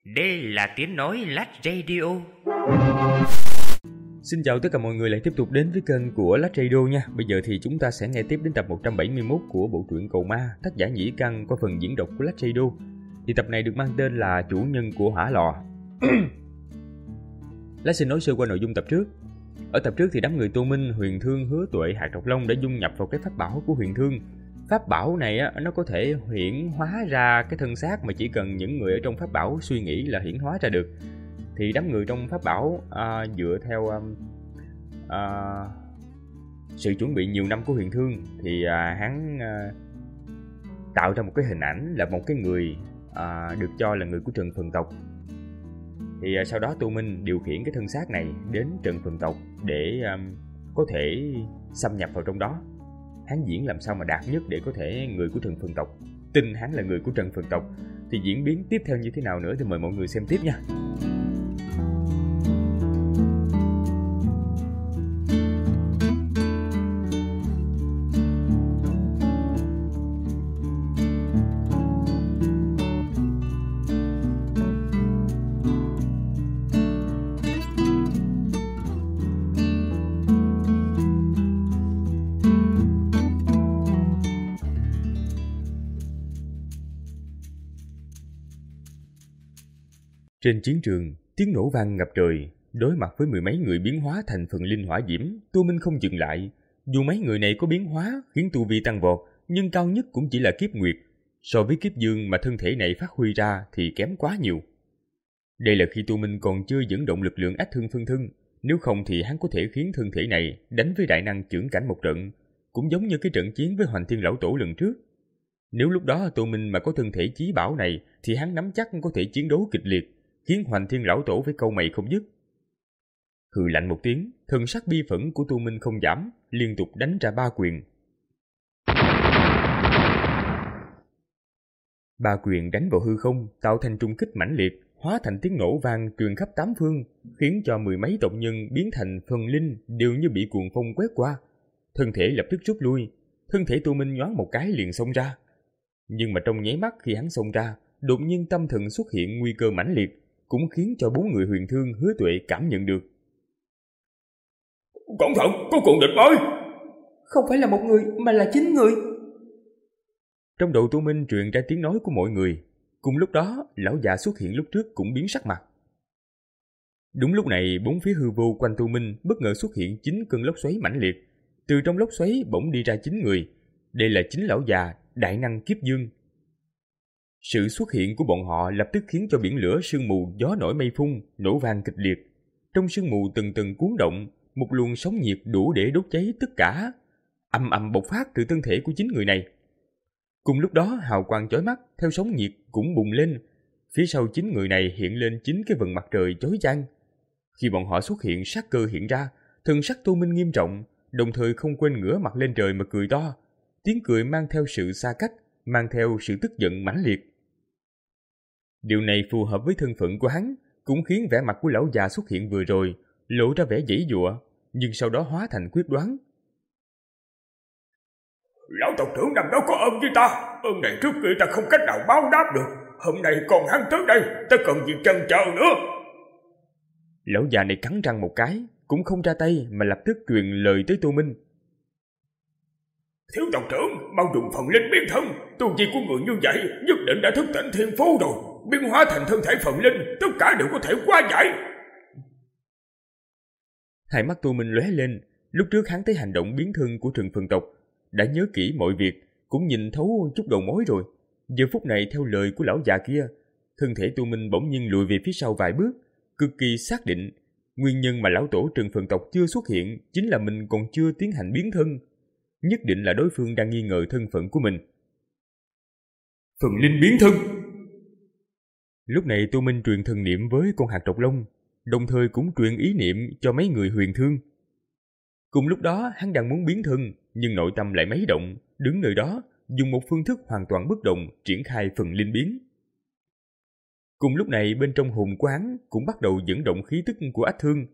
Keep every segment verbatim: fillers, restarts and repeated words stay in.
Đây là tiếng nói Lách Radio. Xin chào tất cả mọi người lại tiếp tục đến với kênh của Lách Radio nha. Bây giờ thì chúng ta sẽ nghe tiếp đến tập một trăm bảy mươi mốt của bộ truyện Cầu Ma, tác giả Nhĩ Căn qua phần diễn đọc của Lách Radio. Thì tập này được mang tên là Chủ nhân của hỏa lò. Lách xin nói sơ qua nội dung tập trước. Ở tập trước thì đám người Tô Minh, Huyền Thương, Hứa Tuệ, Hạt Độc Long đã dung nhập vào cái pháp bảo của Huyền Thương. Pháp bảo này á, nó có thể hiển hóa ra cái thân xác mà chỉ cần những người ở trong pháp bảo suy nghĩ là hiển hóa ra được. Thì đám người trong pháp bảo à, dựa theo à, sự chuẩn bị nhiều năm của Huyền Thương thì à, hắn à, tạo ra một cái hình ảnh là một cái người à, được cho là người của Trần Phần Tộc. Thì à, sau đó Tô Minh điều khiển cái thân xác này đến Trần Phần Tộc để à, có thể xâm nhập vào trong đó. Hắn diễn làm sao mà đạt nhất để có thể người của Trần Phần Tộc tin hắn là người của Trần Phần Tộc. Thì diễn biến tiếp theo như thế nào nữa thì mời mọi người xem tiếp nha. Trên chiến trường, tiếng nổ vang ngập trời, đối mặt với mười mấy người biến hóa thành phần linh hỏa diễm, Tô Minh không dừng lại. Dù mấy người này có biến hóa khiến tu vi tăng vọt, nhưng cao nhất cũng chỉ là kiếp nguyệt. So với kiếp dương mà thân thể này phát huy ra thì kém quá nhiều. Đây là khi Tô Minh còn chưa dẫn động lực lượng ách thương phân thân, nếu không thì hắn có thể khiến thân thể này đánh với đại năng chưởng cảnh một trận, cũng giống như cái trận chiến với Hoành Thiên Lão Tổ lần trước. Nếu lúc đó Tô Minh mà có thân thể chí bảo này thì hắn nắm chắc có thể chiến đấu kịch liệt, khiến Hoành Thiên Lão Tổ phải câu mày không dứt. Hừ lạnh một tiếng, thần sắc bi phẫn của Tô Minh không giảm, liên tục đánh ra ba quyền. Ba quyền đánh vào hư không, tạo thành trung kích mãnh liệt, hóa thành tiếng nổ vang truyền khắp tám phương, khiến cho mười mấy tộc nhân biến thành phần linh đều như bị cuồng phong quét qua. Thân thể lập tức rút lui, thân thể Tô Minh nhoáng một cái liền xông ra. Nhưng mà trong nháy mắt khi hắn xông ra, đột nhiên tâm thần xuất hiện nguy cơ mãnh liệt, cũng khiến cho bốn người Huyền Thương, Hứa Tuệ cảm nhận được. Cẩn thận, có cuồng địch mới! Không phải là một người mà là chín người. Trong đầu Tô Minh truyền ra tiếng nói của mọi người. Cùng lúc đó, lão già xuất hiện lúc trước cũng biến sắc mặt. Đúng lúc này, bốn phía hư vô quanh Tô Minh bất ngờ xuất hiện chín cơn lốc xoáy mãnh liệt. Từ trong lốc xoáy bỗng đi ra chín người. Đây là chín lão già, đại năng kiếp dương. Sự xuất hiện của bọn họ lập tức khiến cho biển lửa, sương mù, gió nổi mây phun, nổ vang kịch liệt. Trong sương mù từng từng cuốn động, một luồng sóng nhiệt đủ để đốt cháy tất cả, ầm ầm bộc phát từ thân thể của chín người này. Cùng lúc đó, hào quang chói mắt theo sóng nhiệt cũng bùng lên. Phía sau chín người này hiện lên chín cái vầng mặt trời chói chang. Khi bọn họ xuất hiện, sát cơ hiện ra, thần sắc Tô Minh nghiêm trọng, đồng thời không quên ngửa mặt lên trời mà cười to. Tiếng cười mang theo sự xa cách, mang theo sự tức giận mãnh liệt. Điều này phù hợp với thân phận của hắn, cũng khiến vẻ mặt của lão già xuất hiện vừa rồi lộ ra vẻ giãy giụa, nhưng sau đó hóa thành quyết đoán. Lão tộc trưởng năm đó có ơn với ta, ơn này trước kia ta không cách nào báo đáp được. Hôm nay còn hắn tới đây, ta cần gì chần chờ nữa. Lão già này cắn răng một cái, cũng không ra tay mà lập tức truyền lời tới Tô Minh. Thiếu tộc trưởng, mau dùng phần linh biến thân. Tu vi của người như vậy nhất định đã thức tỉnh thiên phú rồi. Biến hóa thành thân thể phần linh, tất cả đều có thể hóa giải. Hai mắt Tô Minh lóe lên. Lúc trước hắn thấy hành động biến thân của Trần Phần Tộc, đã nhớ kỹ mọi việc, cũng nhìn thấu chút đầu mối rồi. Giờ phút này theo lời của lão già kia, thân thể Tô Minh bỗng nhiên lùi về phía sau vài bước, cực kỳ xác định nguyên nhân mà lão tổ Trần Phần Tộc chưa xuất hiện chính là mình còn chưa tiến hành biến thân. Nhất định là đối phương đang nghi ngờ thân phận của mình. Phần linh biến thân. Lúc này Tô Minh truyền thần niệm với con Hạt Độc Long, đồng thời cũng truyền ý niệm cho mấy người Huyền Thương. Cùng lúc đó hắn đang muốn biến thân, nhưng nội tâm lại mấy động, đứng nơi đó dùng một phương thức hoàn toàn bất động triển khai phần linh biến. Cùng lúc này bên trong hồn quán cũng bắt đầu dẫn động khí tức của ách thương.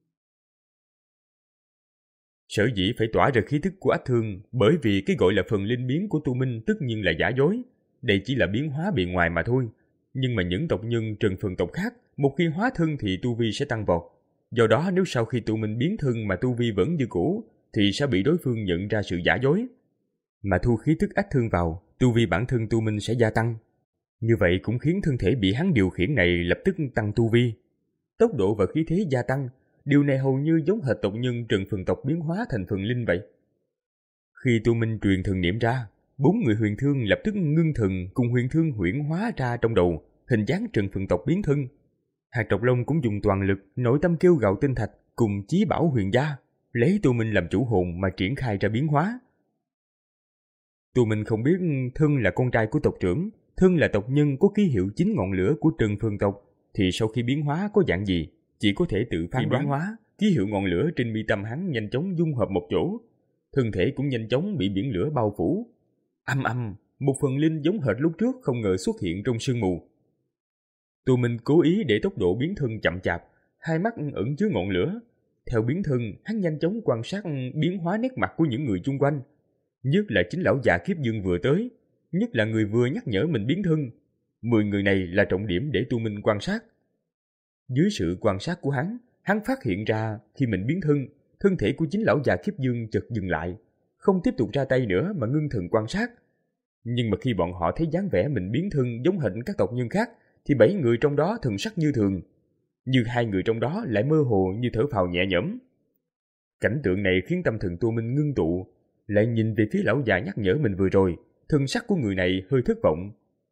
Sở dĩ phải tỏa ra khí tức của ách thương bởi vì cái gọi là phần linh biến của Tô Minh tất nhiên là giả dối, đây chỉ là biến hóa bề ngoài mà thôi. Nhưng mà những tộc nhân Trần Phần tộc khác, một khi hóa thân thì tu vi sẽ tăng vọt. Do đó nếu sau khi tụi mình biến thân mà tu vi vẫn như cũ, thì sẽ bị đối phương nhận ra sự giả dối. Mà thu khí tức ách thương vào, tu vi bản thân tu minh sẽ gia tăng. Như vậy cũng khiến thân thể bị hắn điều khiển này lập tức tăng tu vi. Tốc độ và khí thế gia tăng, điều này hầu như giống hệt tộc nhân Trần Phần tộc biến hóa thành phần linh vậy. Khi tu minh truyền thần niệm ra, bốn người huyền thương lập tức ngưng thần cùng huyền thương huyễn hóa ra trong đầu, hình dáng Trần Phần tộc biến thân. Hạt Trọc Long cũng dùng toàn lực, nội tâm kêu gào tinh thạch cùng chí bảo huyền gia, lấy tu minh làm chủ hồn mà triển khai ra biến hóa. Tu minh không biết thân là con trai của tộc trưởng, thân là tộc nhân có ký hiệu chính ngọn lửa của Trần Phần tộc, thì sau khi biến hóa có dạng gì, chỉ có thể tự phán đoán. Hóa, ký hiệu ngọn lửa trên mi tâm hắn nhanh chóng dung hợp một chỗ, thân thể cũng nhanh chóng bị biển lửa bao phủ. Âm âm, một phần linh giống hệt lúc trước không ngờ xuất hiện trong sương mù. Tu minh cố ý để tốc độ biến thân chậm chạp, hai mắt ẩn chứa ngọn lửa. Theo biến thân, hắn nhanh chóng quan sát biến hóa nét mặt của những người chung quanh, nhất là chính lão già Kiếp Dương vừa tới, nhất là người vừa nhắc nhở mình biến thân. Mười người này là trọng điểm để tu minh quan sát. Dưới sự quan sát của hắn, hắn phát hiện ra khi mình biến thân, thân thể của chính lão già Kiếp Dương chợt dừng lại, không tiếp tục ra tay nữa mà ngưng thần quan sát. Nhưng mà khi bọn họ thấy dáng vẻ mình biến thân giống hệt các tộc nhân khác, thì bảy người trong đó thần sắc như thường, nhưng hai người trong đó lại mơ hồ như thở phào nhẹ nhõm. Cảnh tượng này khiến tâm thần tu minh ngưng tụ, lại nhìn về phía lão già nhắc nhở mình vừa rồi, thần sắc của người này hơi thất vọng.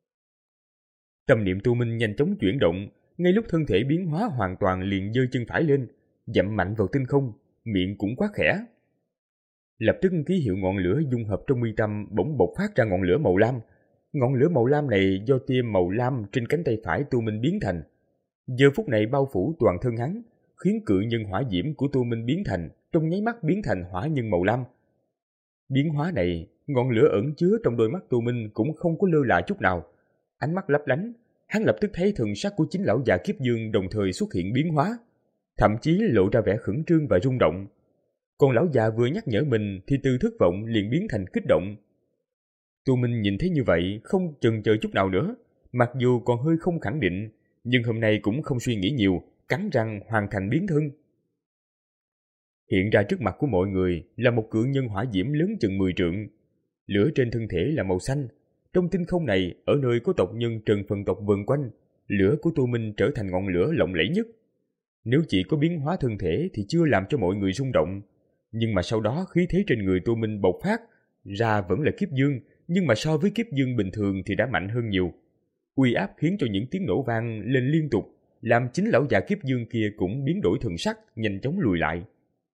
Tâm niệm tu minh nhanh chóng chuyển động, ngay lúc thân thể biến hóa hoàn toàn liền giơ chân phải lên, dậm mạnh vào tinh không, miệng cũng quát khẽ. Lập tức ký hiệu ngọn lửa dung hợp trong mi tâm bỗng bộc phát ra ngọn lửa màu lam. Ngọn lửa màu lam này do tia màu lam trên cánh tay phải tu minh biến thành, giờ phút này bao phủ toàn thân hắn, khiến cự nhân hỏa diễm của tu minh biến thành, trong nháy mắt biến thành hỏa nhân màu lam. Biến hóa này, ngọn lửa ẩn chứa trong đôi mắt tu minh cũng không có lơ là chút nào, ánh mắt lấp lánh. Hắn lập tức thấy thần sắc của chính lão già Kiếp Dương đồng thời xuất hiện biến hóa, thậm chí lộ ra vẻ khẩn trương và rung động. Còn lão già vừa nhắc nhở mình thì từ thất vọng liền biến thành kích động. Tu minh nhìn thấy như vậy không chần chờ chút nào nữa, mặc dù còn hơi không khẳng định, nhưng hôm nay cũng không suy nghĩ nhiều, cắn răng hoàn thành biến thân. Hiện ra trước mặt của mọi người là một cự nhân hỏa diễm lớn chừng mười trượng, lửa trên thân thể là màu xanh. Trong tinh không này, ở nơi có tộc nhân Trần Phần tộc vần quanh, lửa của tu minh trở thành ngọn lửa lộng lẫy nhất. Nếu chỉ có biến hóa thân thể thì chưa làm cho mọi người rung động, nhưng mà sau đó khí thế trên người tu minh bộc phát ra vẫn là Kiếp Dương, nhưng mà so với Kiếp Dương bình thường thì đã mạnh hơn nhiều. Uy áp khiến cho những tiếng nổ vang lên liên tục, làm chính lão già Kiếp Dương kia cũng biến đổi thần sắc, nhanh chóng lùi lại.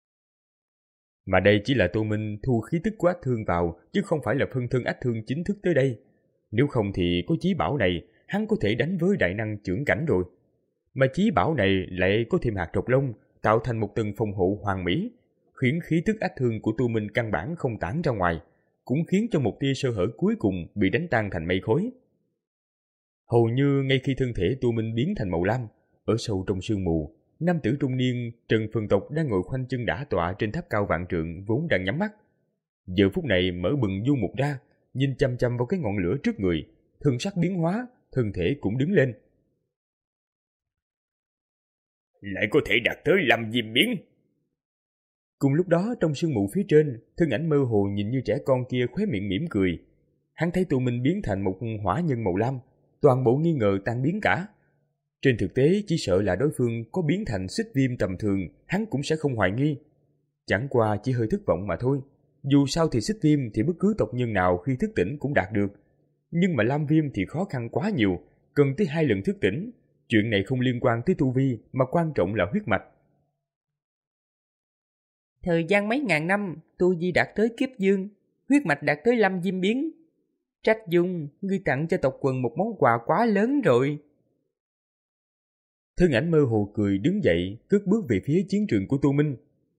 Mà đây chỉ là tu minh thu khí tức của ách thương vào, chứ không phải là phân thân ách thương chính thức tới đây. Nếu không thì có chí bảo này, hắn có thể đánh với đại năng chưởng cảnh rồi. Mà chí bảo này lại có thêm hạt trọc lông, tạo thành một tầng phòng hộ hoàn mỹ, khiến khí tức ách thương của tu minh căn bản không tản ra ngoài, cũng khiến cho một tia sơ hở cuối cùng bị đánh tan thành mây khói. Hầu như ngay khi thân thể tu minh biến thành màu lam, ở sâu trong sương mù, nam tử trung niên Trần Phần tộc đang ngồi khoanh chân đả tọa trên tháp cao vạn trượng vốn đang nhắm mắt. Giờ phút này mở bừng du mục ra, nhìn chăm chăm vào cái ngọn lửa trước người, thân sắc biến hóa, thân thể cũng đứng lên. Lại có thể đạt tới lâm diêm biến. Cùng lúc đó trong sương mù phía trên, thân ảnh mơ hồ nhìn như trẻ con kia khóe miệng mỉm cười. Hắn thấy tu minh biến thành một hỏa nhân màu lam, toàn bộ nghi ngờ tan biến cả. Trên thực tế chỉ sợ là đối phương có biến thành xích viêm tầm thường, hắn cũng sẽ không hoài nghi. Chẳng qua chỉ hơi thất vọng mà thôi. Dù sao thì xích viêm thì bất cứ tộc nhân nào khi thức tỉnh cũng đạt được. Nhưng mà lam viêm thì khó khăn quá nhiều, cần tới hai lần thức tỉnh. Chuyện này không liên quan tới tu vi, mà quan trọng là huyết mạch. Thời gian mấy ngàn năm, tu vi đạt tới Kiếp Dương, huyết mạch đạt tới lâm diêm biến. Trách Dung, ngươi tặng cho tộc quần một món quà quá lớn rồi. Thân ảnh mơ hồ cười đứng dậy, cất bước về phía chiến trường của Tu Minh.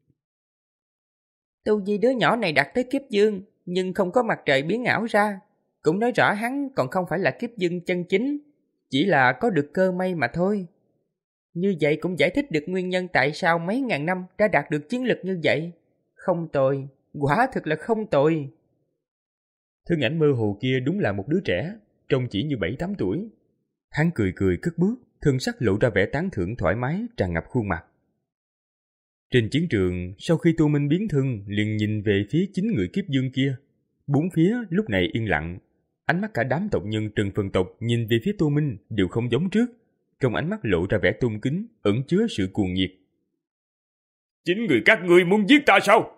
Tu vi đứa nhỏ này đạt tới Kiếp Dương, nhưng không có mặt trời biến ảo ra, cũng nói rõ hắn còn không phải là Kiếp Dương chân chính, chỉ là có được cơ may mà thôi. Như vậy cũng giải thích được nguyên nhân tại sao mấy ngàn năm đã đạt được chiến lực như vậy. Không tồi, quả thực là không tồi. Thân ảnh mơ hồ kia đúng là một đứa trẻ, trông chỉ như bảy tám tuổi. Hắn cười cười cất bước, thân sắc lộ ra vẻ tán thưởng thoải mái tràn ngập khuôn mặt. Trên chiến trường, sau khi Tô Minh biến thân, liền nhìn về phía chín người kiếp dương kia. Bốn phía lúc này yên lặng. Ánh mắt cả đám tộc nhân Trần Phần tộc nhìn về phía Tô Minh đều không giống trước. Trong ánh mắt lộ ra vẻ tôn kính, ẩn chứa sự cuồng nhiệt. Chín người các ngươi muốn giết ta sao?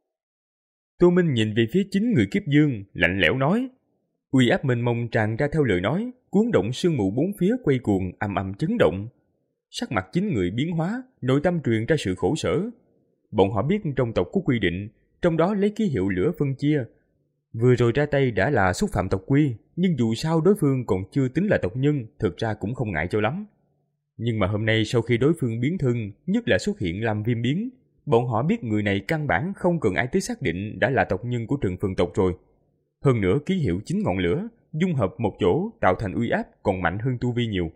Tô Minh nhìn về phía chín người kiếp dương, lạnh lẽo nói. Uy áp mênh mông tràn ra theo lời nói, cuốn động sương mù bốn phía quay cuồng, ầm ầm chấn động. Sắc mặt chín người biến hóa, nội tâm truyền ra sự khổ sở. Bọn họ biết trong tộc có quy định, trong đó lấy ký hiệu lửa phân chia. Vừa rồi ra tay đã là xúc phạm tộc quy, nhưng dù sao đối phương còn chưa tính là tộc nhân, thực ra cũng không ngại cho lắm. Nhưng mà hôm nay sau khi đối phương biến thân, nhất là xuất hiện làm viêm biến, bọn họ biết người này căn bản không cần ai tới xác định đã là tộc nhân của Trần Phần tộc rồi. Hơn nữa ký hiệu chín ngọn lửa, dung hợp một chỗ tạo thành uy áp còn mạnh hơn tu vi nhiều.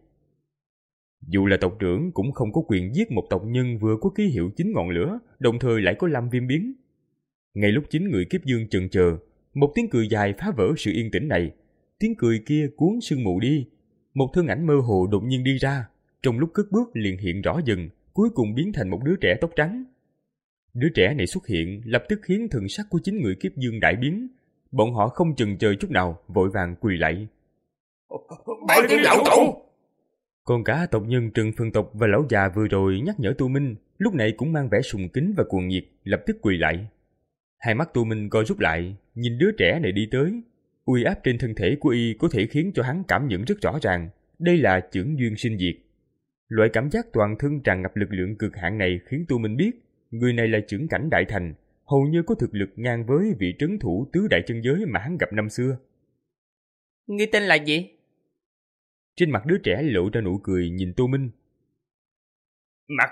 Dù là tộc trưởng cũng không có quyền giết một tộc nhân vừa có ký hiệu chín ngọn lửa, đồng thời lại có lam viêm biến. Ngay lúc chín người kiếp dương chần chờ, một tiếng cười dài phá vỡ sự yên tĩnh này. Tiếng cười kia cuốn sương mù đi, một thân ảnh mơ hồ đột nhiên đi ra, trong lúc cất bước liền hiện rõ dần, cuối cùng biến thành một đứa trẻ tóc trắng. Đứa trẻ này xuất hiện lập tức khiến thần sắc của chín người kiếp dương đại biến. Bọn họ không chần chờ chút nào, vội vàng quỳ lạy. Bái kiến lão tổ! Còn cả tộc nhân Trần Phần tộc và lão già vừa rồi nhắc nhở Tô Minh, lúc này cũng mang vẻ sùng kính và cuồng nhiệt, lập tức quỳ lạy. Hai mắt Tô Minh co rút lại, nhìn đứa trẻ này đi tới. Uy áp trên thân thể của y có thể khiến cho hắn cảm nhận rất rõ ràng, đây là chưởng duyên sinh diệt. Loại cảm giác toàn thân tràn ngập lực lượng cực hạn này khiến Tô Minh biết, người này là chưởng cảnh đại thành, hầu như có thực lực ngang với vị trấn thủ tứ đại chân giới mà hắn gặp năm xưa. Ngươi tên là gì? Trên mặt đứa trẻ lộ ra nụ cười nhìn Tô Minh. Mặt.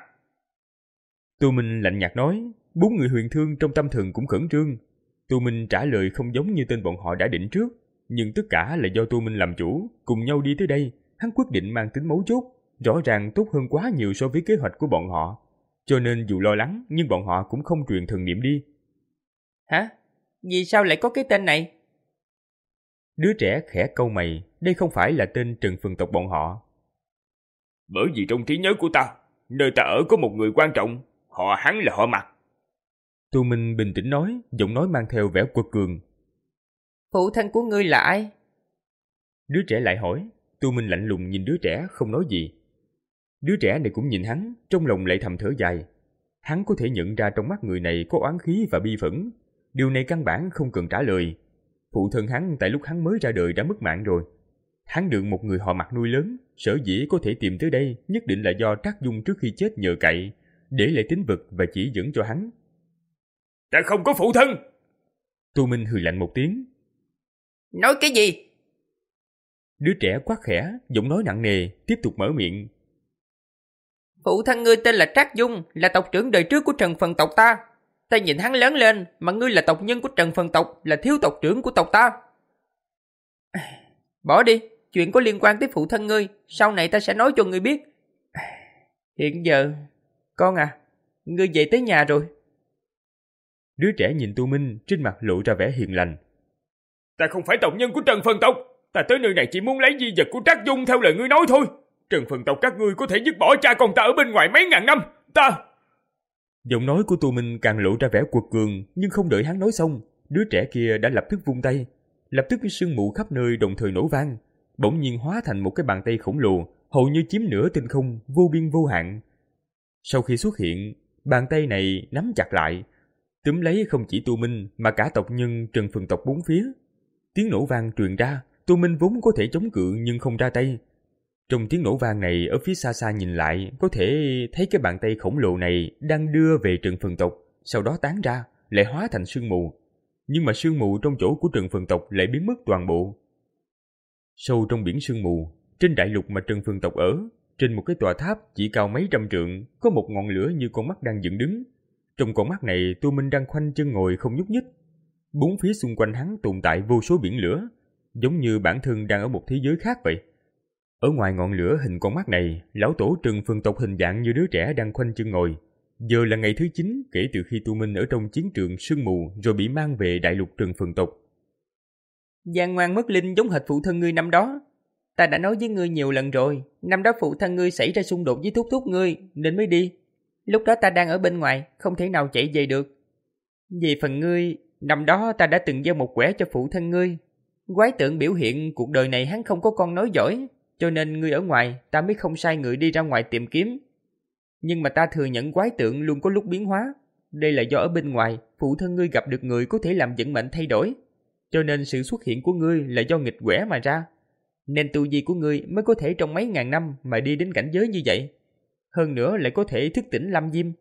Tô Minh lạnh nhạt nói. Bốn người huyền thương trong tâm thần cũng khẩn trương. Tô Minh trả lời không giống như tên bọn họ đã định trước, nhưng tất cả là do Tô Minh làm chủ, cùng nhau đi tới đây. Hắn quyết định mang tính mấu chốt, rõ ràng tốt hơn quá nhiều so với kế hoạch của bọn họ. Cho nên dù lo lắng, nhưng bọn họ cũng không truyền thần niệm đi. Hả? Vì sao lại có cái tên này? Đứa trẻ khẽ cau mày, đây không phải là tên Trần Phần tộc bọn họ. Bởi vì trong trí nhớ của ta, nơi ta ở có một người quan trọng, họ hắn là họ Mặt. Tô Minh bình tĩnh nói, giọng nói mang theo vẻ quật cường. Phụ thân của ngươi là ai? Đứa trẻ lại hỏi. Tô Minh lạnh lùng nhìn đứa trẻ không nói gì. Đứa trẻ này cũng nhìn hắn, trong lòng lại thầm thở dài. Hắn có thể nhận ra trong mắt người này có oán khí và bi phẫn. Điều này căn bản không cần trả lời. Phụ thân hắn tại lúc hắn mới ra đời đã mất mạng rồi. Hắn được một người họ Mặt nuôi lớn, sở dĩ có thể tìm tới đây nhất định là do Trác Dung trước khi chết nhờ cậy, để lại tín vật và chỉ dẫn cho hắn. Ta không có phụ thân! Tô Minh hừ lạnh một tiếng. Nói cái gì? Đứa trẻ quát khẽ, giọng nói nặng nề, tiếp tục mở miệng. Phụ thân ngươi tên là Trác Dung, là tộc trưởng đời trước của Trần Phần tộc ta. Ta nhìn hắn lớn lên, mà ngươi là tộc nhân của Trần Phần tộc, là thiếu tộc trưởng của tộc ta. Bỏ đi, chuyện có liên quan tới phụ thân ngươi, sau này ta sẽ nói cho ngươi biết. Hiện giờ, con à, ngươi về tới nhà rồi. Đứa trẻ nhìn Tô Minh, trên mặt lộ ra vẻ hiền lành. Ta không phải tộc nhân của Trần Phần tộc, ta tới nơi này chỉ muốn lấy di vật của Trác Dung theo lời ngươi nói thôi. Trần Phần tộc các ngươi có thể dứt bỏ cha con ta ở bên ngoài mấy ngàn năm, ta... Giọng nói của Tô Minh càng lộ ra vẻ quật cường, nhưng không đợi hắn nói xong, đứa trẻ kia đã lập tức vung tay. Lập tức sương mù khắp nơi đồng thời nổ vang, bỗng nhiên hóa thành một cái bàn tay khổng lồ, hầu như chiếm nửa tinh không, vô biên vô hạn. Sau khi xuất hiện, bàn tay này nắm chặt lại, túm lấy không chỉ Tô Minh mà cả tộc nhân Trần Phần tộc bốn phía. Tiếng nổ vang truyền ra, Tô Minh vốn có thể chống cự nhưng không ra tay. Trong tiếng nổ vang này, ở phía xa xa nhìn lại, có thể thấy cái bàn tay khổng lồ này đang đưa về Trần Phần tộc, sau đó tán ra, lại hóa thành sương mù. Nhưng mà sương mù trong chỗ của Trần Phần tộc lại biến mất toàn bộ. Sâu trong biển sương mù, trên đại lục mà Trần Phần tộc ở, trên một cái tòa tháp chỉ cao mấy trăm trượng, có một ngọn lửa như con mắt đang dựng đứng. Trong con mắt này, Tô Minh đang khoanh chân ngồi không nhúc nhích. Bốn phía xung quanh hắn tồn tại vô số biển lửa, giống như bản thân đang ở một thế giới khác vậy. Ở ngoài ngọn lửa hình con mắt này, lão tổ Trần Phần tộc hình dạng như đứa trẻ đang khoanh chân ngồi. Giờ là ngày thứ chín kể từ khi Tô Minh ở trong chiến trường sương mù rồi bị mang về đại lục Trần Phần tộc. Giang ngoan mất linh giống hệt phụ thân ngươi năm đó. Ta đã nói với ngươi nhiều lần rồi, năm đó phụ thân ngươi xảy ra xung đột với thúc thúc ngươi nên mới đi. Lúc đó ta đang ở bên ngoài, không thể nào chạy về được. Về phần ngươi, năm đó ta đã từng gieo một quẻ cho phụ thân ngươi. Quái tượng biểu hiện cuộc đời này hắn không có con nối giỏi, cho nên ngươi ở ngoài, ta mới không sai người đi ra ngoài tìm kiếm. Nhưng mà ta thừa nhận quái tượng luôn có lúc biến hóa. Đây là do ở bên ngoài, phụ thân ngươi gặp được người có thể làm vận mệnh thay đổi. Cho nên sự xuất hiện của ngươi là do nghịch quẻ mà ra. Nên tu vi của ngươi mới có thể trong mấy ngàn năm mà đi đến cảnh giới như vậy. Hơn nữa lại có thể thức tỉnh Lam Diêm.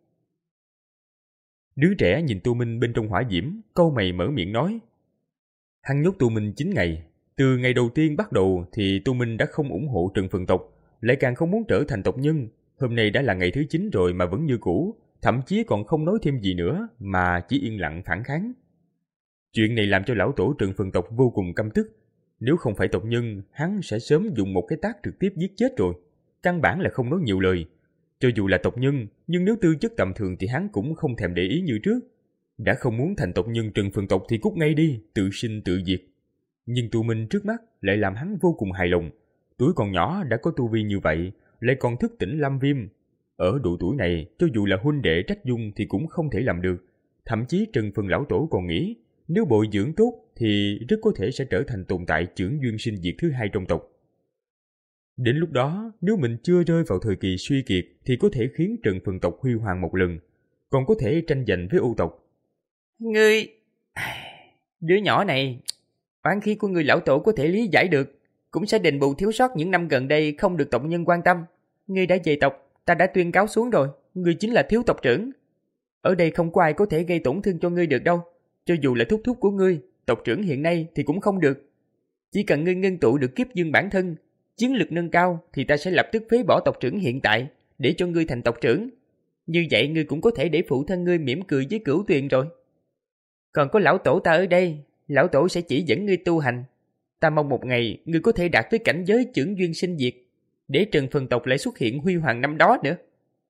Đứa trẻ nhìn Tu Minh bên trong hỏa diễm, câu mày mở miệng nói. Hắn nhốt Tu Minh chín ngày. Từ ngày đầu tiên bắt đầu thì Tu Minh đã không ủng hộ Trần Phượng tộc, lại càng không muốn trở thành tộc nhân. Hôm nay đã là ngày thứ chín rồi mà vẫn như cũ, thậm chí còn không nói thêm gì nữa mà chỉ yên lặng phản kháng. Chuyện này làm cho lão tổ Trần Phượng tộc vô cùng căm tức. Nếu không phải tộc nhân, hắn sẽ sớm dùng một cái tát trực tiếp giết chết rồi. Căn bản là không nói nhiều lời. Cho dù là tộc nhân, nhưng nếu tư chất tầm thường thì hắn cũng không thèm để ý như trước. Đã không muốn thành tộc nhân Trần Phượng tộc thì cút ngay đi, tự sinh tự diệt. Nhưng Tu Minh trước mắt lại làm hắn vô cùng hài lòng. Tuổi còn nhỏ đã có tu vi như vậy, lại còn thức tỉnh Lam Viêm. Ở độ tuổi này, cho dù là huynh đệ Trách Dung thì cũng không thể làm được. Thậm chí Trần Phượng lão tổ còn nghĩ, nếu bồi dưỡng tốt thì rất có thể sẽ trở thành tồn tại chưởng duyên sinh diệt thứ hai trong tộc. Đến lúc đó, nếu mình chưa rơi vào thời kỳ suy kiệt thì có thể khiến Trần Phượng tộc huy hoàng một lần, còn có thể tranh giành với Âu tộc. Ngươi... Đứa nhỏ này, oán khí của ngươi lão tổ có thể lý giải được, cũng sẽ đền bù thiếu sót những năm gần đây không được tộc nhân quan tâm. Ngươi đã về tộc, ta đã tuyên cáo xuống rồi, ngươi chính là thiếu tộc trưởng. Ở đây không có ai có thể gây tổn thương cho ngươi được đâu. Cho dù là thúc thúc của ngươi, tộc trưởng hiện nay thì cũng không được. Chỉ cần ngươi ngưng tụ được kiếp dương bản thân, chiến lực nâng cao thì ta sẽ lập tức phế bỏ tộc trưởng hiện tại để cho ngươi thành tộc trưởng. Như vậy ngươi cũng có thể để phụ thân ngươi mỉm cười với Cửu Tuyền rồi. Còn có lão tổ ta ở đây, lão tổ sẽ chỉ dẫn ngươi tu hành. Ta mong một ngày ngươi có thể đạt tới cảnh giới chưởng duyên sinh diệt, để Trần Phượng tộc lại xuất hiện huy hoàng năm đó nữa.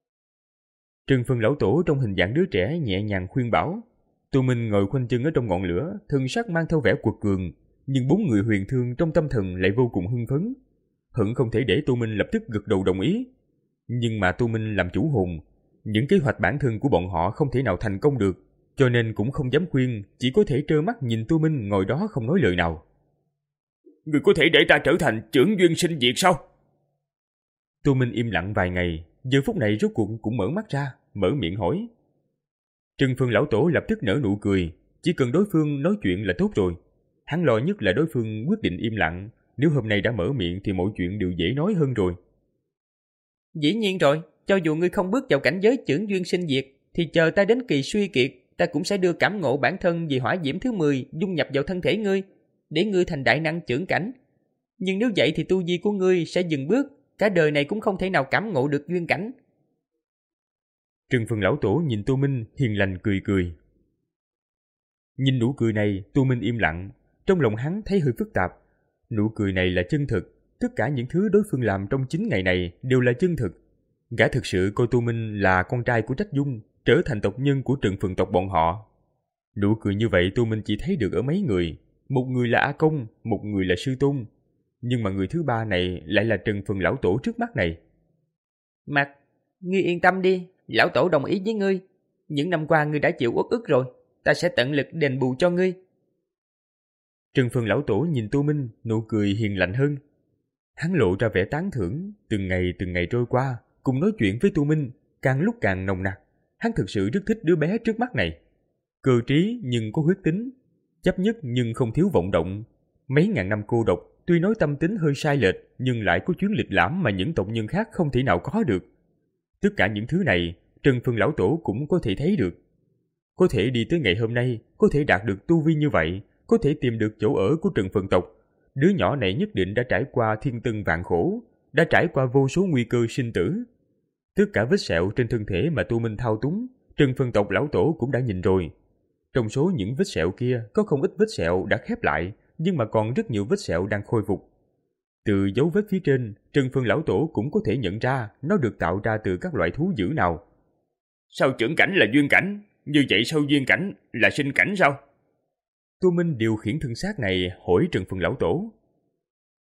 Trần Phượng lão tổ trong hình dạng đứa trẻ nhẹ nhàng khuyên bảo. Tu Minh ngồi khoanh chân ở trong ngọn lửa, thân sắc mang theo vẻ quật cường, nhưng bốn người huyền thương trong tâm thần lại vô cùng hưng phấn. Hận không thể để Tu Minh lập tức gật đầu đồng ý. Nhưng mà Tu Minh làm chủ hồn, những kế hoạch bản thân của bọn họ không thể nào thành công được, cho nên cũng không dám khuyên, chỉ có thể trơ mắt nhìn Tu Minh ngồi đó không nói lời nào. Người có thể để ta trở thành chưởng duyên sinh diệt sao? Tu Minh im lặng vài ngày, giờ phút này rốt cuộc cũng mở mắt ra, mở miệng hỏi. Trần Phượng lão tổ lập tức nở nụ cười, chỉ cần đối phương nói chuyện là tốt rồi. Hắn lo nhất là đối phương quyết định im lặng, nếu hôm nay đã mở miệng thì mọi chuyện đều dễ nói hơn rồi. Dĩ nhiên rồi, cho dù ngươi không bước vào cảnh giới chưởng duyên sinh diệt, thì chờ ta đến kỳ suy kiệt, ta cũng sẽ đưa cảm ngộ bản thân vì hỏa diễm thứ mười dung nhập vào thân thể ngươi, để ngươi thành đại năng chưởng cảnh. Nhưng nếu vậy thì tu vi của ngươi sẽ dừng bước, cả đời này cũng không thể nào cảm ngộ được duyên cảnh. Trần Phượng lão tổ nhìn Tu Minh hiền lành cười cười. Nhìn nụ cười này, Tu Minh im lặng, trong lòng hắn thấy hơi phức tạp. Nụ cười này là chân thực, tất cả những thứ đối phương làm trong chín ngày này đều là chân thực. Gã thực sự coi Tu Minh là con trai của Trách Dung, trở thành tộc nhân của Trần Phượng tộc bọn họ. Nụ cười như vậy Tu Minh chỉ thấy được ở mấy người, một người là A Công, một người là Sư Tôn, nhưng mà người thứ ba này lại là Trần Phượng lão tổ trước mắt này. Mặt, ngươi yên tâm đi, lão tổ đồng ý với ngươi. Những năm qua ngươi đã chịu uất ức rồi, ta sẽ tận lực đền bù cho ngươi. Trần Phượng lão tổ nhìn Tu Minh, nụ cười hiền lành hơn. Hắn lộ ra vẻ tán thưởng, từng ngày từng ngày trôi qua, cùng nói chuyện với Tu Minh, càng lúc càng nồng nặc. Hắn thực sự rất thích đứa bé trước mắt này. Cơ trí nhưng có huyết tính, chấp nhất nhưng không thiếu vọng động. Mấy ngàn năm cô độc, tuy nói tâm tính hơi sai lệch, nhưng lại có chuyến lịch lãm mà những tộc nhân khác không thể nào có được. Tất cả những thứ này, Trần Phượng lão tổ cũng có thể thấy được. Có thể đi tới ngày hôm nay, có thể đạt được tu vi như vậy, có thể tìm được chỗ ở của Trần Phượng tộc. Đứa nhỏ này nhất định đã trải qua thiên tân vạn khổ, đã trải qua vô số nguy cơ sinh tử. Tất cả vết sẹo trên thân thể mà Tu Minh thao túng, Trần Phượng tộc lão tổ cũng đã nhìn rồi. Trong số những vết sẹo kia, có không ít vết sẹo đã khép lại, nhưng mà còn rất nhiều vết sẹo đang khôi phục. Từ dấu vết phía trên, Trần Phượng lão tổ cũng có thể nhận ra nó được tạo ra từ các loại thú dữ nào. Sao chưởng cảnh là duyên cảnh? Như vậy sao duyên cảnh là sinh cảnh sao? Tu Minh điều khiển thân xác này hỏi Trần Phượng lão tổ.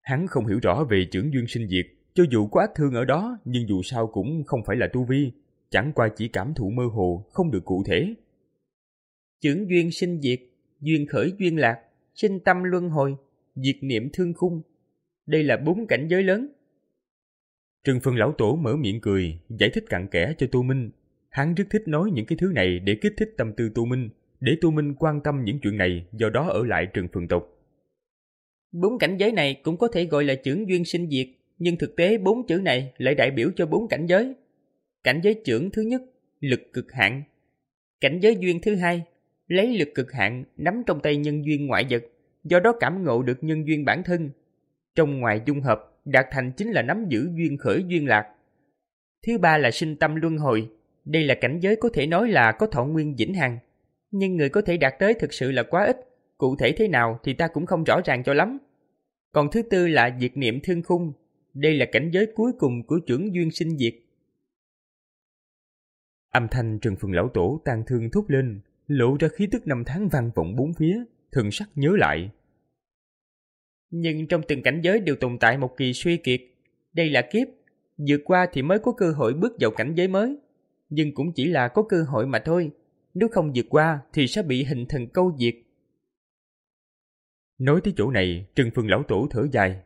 Hắn không hiểu rõ về chưởng duyên sinh diệt, cho dù có ác thương ở đó, nhưng dù sao cũng không phải là tu vi, chẳng qua chỉ cảm thụ mơ hồ, không được cụ thể. Chưởng duyên sinh diệt, duyên khởi duyên lạc, sinh tâm luân hồi, diệt niệm thương khung. Đây là bốn cảnh giới lớn. Trừng Phân lão tổ mở miệng cười, giải thích cặn kẽ cho Tô Minh. Hắn rất thích nói những cái thứ này để kích thích tâm tư Tô Minh, để Tô Minh quan tâm những chuyện này, do đó ở lại Trừng Phân tộc. Bốn cảnh giới này cũng có thể gọi là chưởng duyên sinh diệt, nhưng thực tế bốn chữ này lại đại biểu cho bốn cảnh giới. Cảnh giới chưởng thứ nhất, lực cực hạn. Cảnh giới duyên thứ hai, lấy lực cực hạn nắm trong tay nhân duyên ngoại vật, do đó cảm ngộ được nhân duyên bản thân. Trong ngoài dung hợp, đạt thành chính là nắm giữ duyên khởi duyên lạc. Thứ ba là sinh tâm luân hồi. Đây là cảnh giới có thể nói là có thọ nguyên vĩnh hằng, nhưng người có thể đạt tới thực sự là quá ít, cụ thể thế nào thì ta cũng không rõ ràng cho lắm. Còn thứ tư là diệt niệm thương khung. Đây là cảnh giới cuối cùng của chưởng duyên sinh diệt. Âm thanh Trừng Phân lão tổ tang thương thốt lên, lộ ra khí tức năm tháng vang vọng bốn phía, thần sắc nhớ lại. Nhưng trong từng cảnh giới đều tồn tại một kỳ suy kiệt. Đây là kiếp, vượt qua thì mới có cơ hội bước vào cảnh giới mới. Nhưng cũng chỉ là có cơ hội mà thôi. Nếu không vượt qua thì sẽ bị hình thần câu diệt. Nói tới chỗ này, Trừng Phân lão tổ thở dài.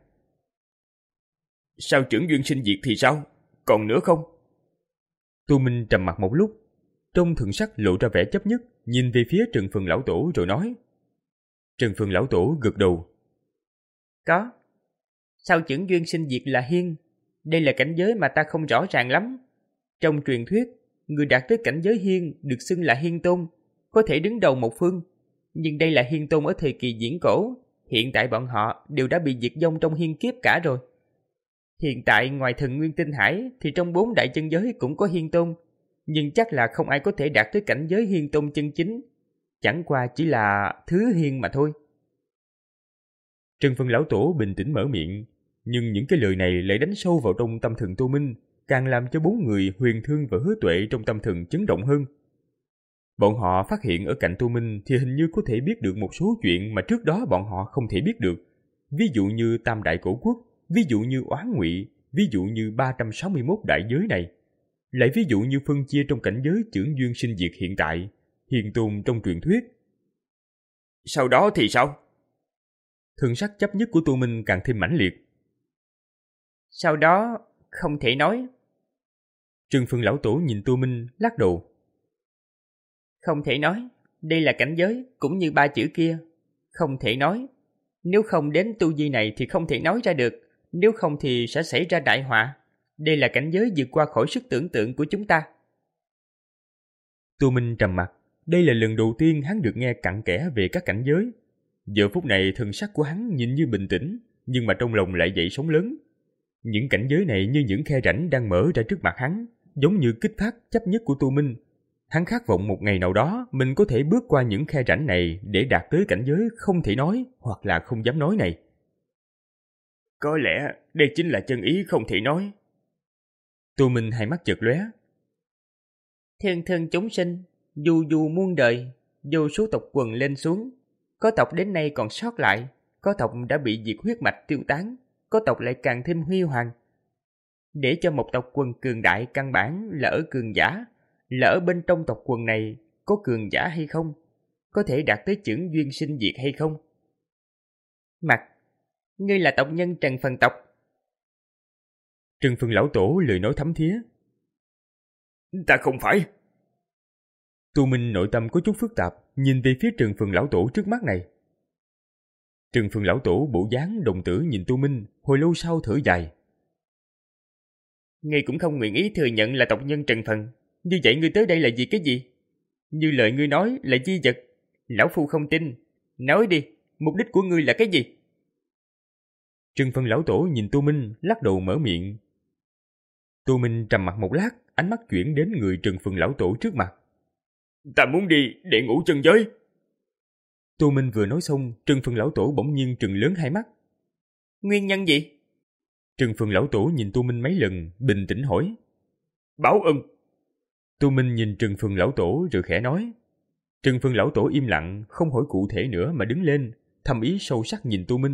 Sao chưởng duyên sinh diệt thì sao? Còn nữa không? Tô Minh trầm mặt một lúc, trong thần sắc lộ ra vẻ chấp nhất, nhìn về phía Trừng Phân lão tổ rồi nói. Trừng Phân lão tổ gật đầu. Có. Sao chưởng duyên sinh diệt là hiên? Đây là cảnh giới mà ta không rõ ràng lắm. Trong truyền thuyết, người đạt tới cảnh giới hiên được xưng là hiên tôn, có thể đứng đầu một phương. Nhưng đây là hiên tôn ở thời kỳ viễn cổ, hiện tại bọn họ đều đã bị diệt vong trong hiên kiếp cả rồi. Hiện tại ngoài thần nguyên tinh hải thì trong bốn đại chân giới cũng có hiên tôn, nhưng chắc là không ai có thể đạt tới cảnh giới hiên tôn chân chính, chẳng qua chỉ là thứ hiên mà thôi. Trừng Phân lão tổ bình tĩnh mở miệng, nhưng những cái lời này lại đánh sâu vào trong tâm thần Tô Minh, càng làm cho bốn người Huyền Thương và Hứa Tuệ trong tâm thần chấn động hơn. Bọn họ phát hiện ở cạnh Tô Minh thì hình như có thể biết được một số chuyện mà trước đó bọn họ không thể biết được. Ví dụ như Tam Đại Cổ Quốc, ví dụ như Oán Ngụy, ví dụ như ba trăm sáu mươi mốt đại giới này. Lại ví dụ như phân chia trong cảnh giới chưởng duyên sinh diệt hiện tại, hiền tôn trong truyền thuyết. Sau đó thì sao? Thần sắc chấp nhất của Tô Minh càng thêm mãnh liệt. Sau đó không thể nói. Trừng Phân lão tổ nhìn Tô Minh lắc đầu. Không thể nói, đây là cảnh giới cũng như ba chữ kia. Không thể nói. Nếu không đến tu vi này thì không thể nói ra được, nếu không thì sẽ xảy ra đại họa. Đây là cảnh giới vượt qua khỏi sức tưởng tượng của chúng ta. Tô Minh trầm mặt, đây là lần đầu tiên hắn được nghe cặn kẽ về các cảnh giới. Giờ phút này thần sắc của hắn nhìn như bình tĩnh, nhưng mà trong lòng lại dậy sóng lớn. Những cảnh giới này như những khe rãnh đang mở ra trước mặt hắn, giống như kích phát chấp nhất của Tô Minh. Hắn khát vọng một ngày nào đó mình có thể bước qua những khe rãnh này để đạt tới cảnh giới không thể nói hoặc là không dám nói này. Có lẽ đây chính là chân ý không thể nói. Tô Minh hai mắt chợt lóe. Thiên thân chúng sinh, du du muôn đời, vô số tộc quần lên xuống. Có tộc đến nay còn sót lại, có tộc đã bị diệt huyết mạch tiêu tán, có tộc lại càng thêm huy hoàng. Để cho một tộc quần cường đại căn bản là ở cường giả, là ở bên trong tộc quần này có cường giả hay không, có thể đạt tới chưởng duyên sinh diệt hay không. Mặt, ngươi là tộc nhân Trần Phần tộc. Trần Phần lão tổ lời nói thấm thía. Ta không phải. Tô Minh nội tâm có chút phức tạp, nhìn về phía Trần Phần lão tổ trước mắt này. Trần Phần lão tổ bộ dáng đồng tử nhìn Tô Minh, hồi lâu sau thở dài. Ngươi cũng không nguyện ý thừa nhận là tộc nhân Trần Phần, như vậy ngươi tới đây là vì cái gì? Như lời ngươi nói là chi vật, lão phu không tin. Nói đi, mục đích của ngươi là cái gì? Trần Phần lão tổ nhìn Tô Minh, lắc đầu mở miệng. Tô Minh trầm mặt một lát, ánh mắt chuyển đến người Trần Phần lão tổ trước mặt. Ta muốn đi để ngủ chân giới. Tô Minh vừa nói xong, Trần Phần lão tổ bỗng nhiên trừng lớn hai mắt. Nguyên nhân gì? Trần Phần lão tổ nhìn Tô Minh mấy lần, bình tĩnh hỏi. Báo ân. Tô Minh nhìn Trần Phần lão tổ rồi khẽ nói. Trần Phần lão tổ im lặng, không hỏi cụ thể nữa mà đứng lên, thầm ý sâu sắc nhìn Tô Minh,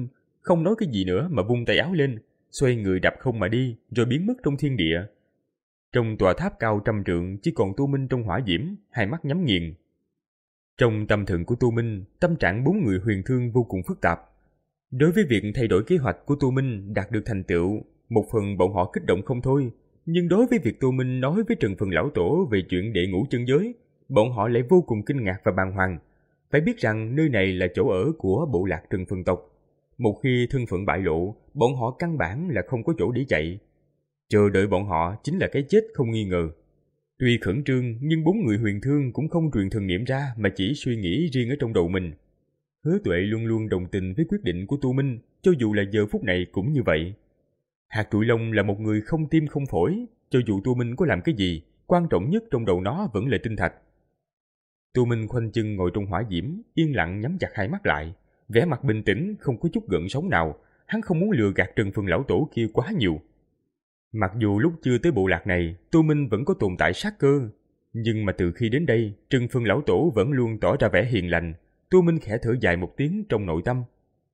không nói cái gì nữa mà vung tay áo lên, xoay người đạp không mà đi, rồi biến mất trong thiên địa. Trong tòa tháp cao trăm trượng chỉ còn Tô Minh trong hỏa diễm, hai mắt nhắm nghiền. Trong tâm thần của Tô Minh, tâm trạng bốn người huyền thương vô cùng phức tạp. Đối với việc thay đổi kế hoạch của Tô Minh đạt được thành tựu, một phần bọn họ kích động không thôi, nhưng đối với việc Tô Minh nói với Trần Phần Lão Tổ về chuyện đệ ngũ chân giới, bọn họ lại vô cùng kinh ngạc và bàng hoàng. Phải biết rằng nơi này là chỗ ở của bộ lạc Trần Phần tộc. Một khi thân phận bại lộ, bọn họ căn bản là không có chỗ để chạy. Chờ đợi bọn họ chính là cái chết không nghi ngờ. Tuy khẩn trương, nhưng bốn người huyền thương cũng không truyền thần niệm ra mà chỉ suy nghĩ riêng ở trong đầu mình. Hứa Tuệ luôn luôn đồng tình với quyết định của Tô Minh, cho dù là giờ phút này cũng như vậy. Hạt Trụi Long là một người không tim không phổi, cho dù Tô Minh có làm cái gì, quan trọng nhất trong đầu nó vẫn là tinh thạch. Tô Minh khoanh chân ngồi trong hỏa diễm, yên lặng nhắm chặt hai mắt lại, vẻ mặt bình tĩnh, không có chút gợn sóng nào. Hắn không muốn lừa gạt Trần Phần Lão Tổ kia quá nhiều. Mặc dù lúc chưa tới bộ lạc này, Tô Minh vẫn có tồn tại sát cơ, nhưng mà từ khi đến đây, Trần Phần Lão Tổ vẫn luôn tỏ ra vẻ hiền lành. Tô Minh khẽ thở dài một tiếng trong nội tâm.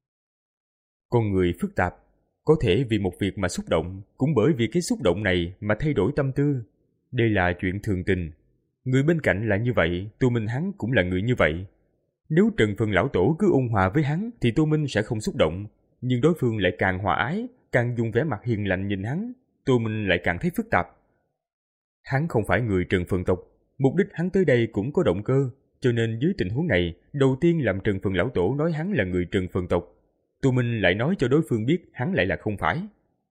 Con người phức tạp, có thể vì một việc mà xúc động, cũng bởi vì cái xúc động này mà thay đổi tâm tư. Đây là chuyện thường tình. Người bên cạnh là như vậy, Tô Minh hắn cũng là người như vậy. Nếu Trần Phần Lão Tổ cứ ôn hòa với hắn thì Tô Minh sẽ không xúc động, nhưng đối phương lại càng hòa ái, càng dùng vẻ mặt hiền lành nhìn hắn, Tô Minh lại càng thấy phức tạp. Hắn không phải người Trần Phần tộc, mục đích hắn tới đây cũng có động cơ, cho nên dưới tình huống này, đầu tiên làm Trần Phần Lão Tổ nói hắn là người Trần Phần tộc. Tô Minh lại nói cho đối phương biết hắn lại là không phải.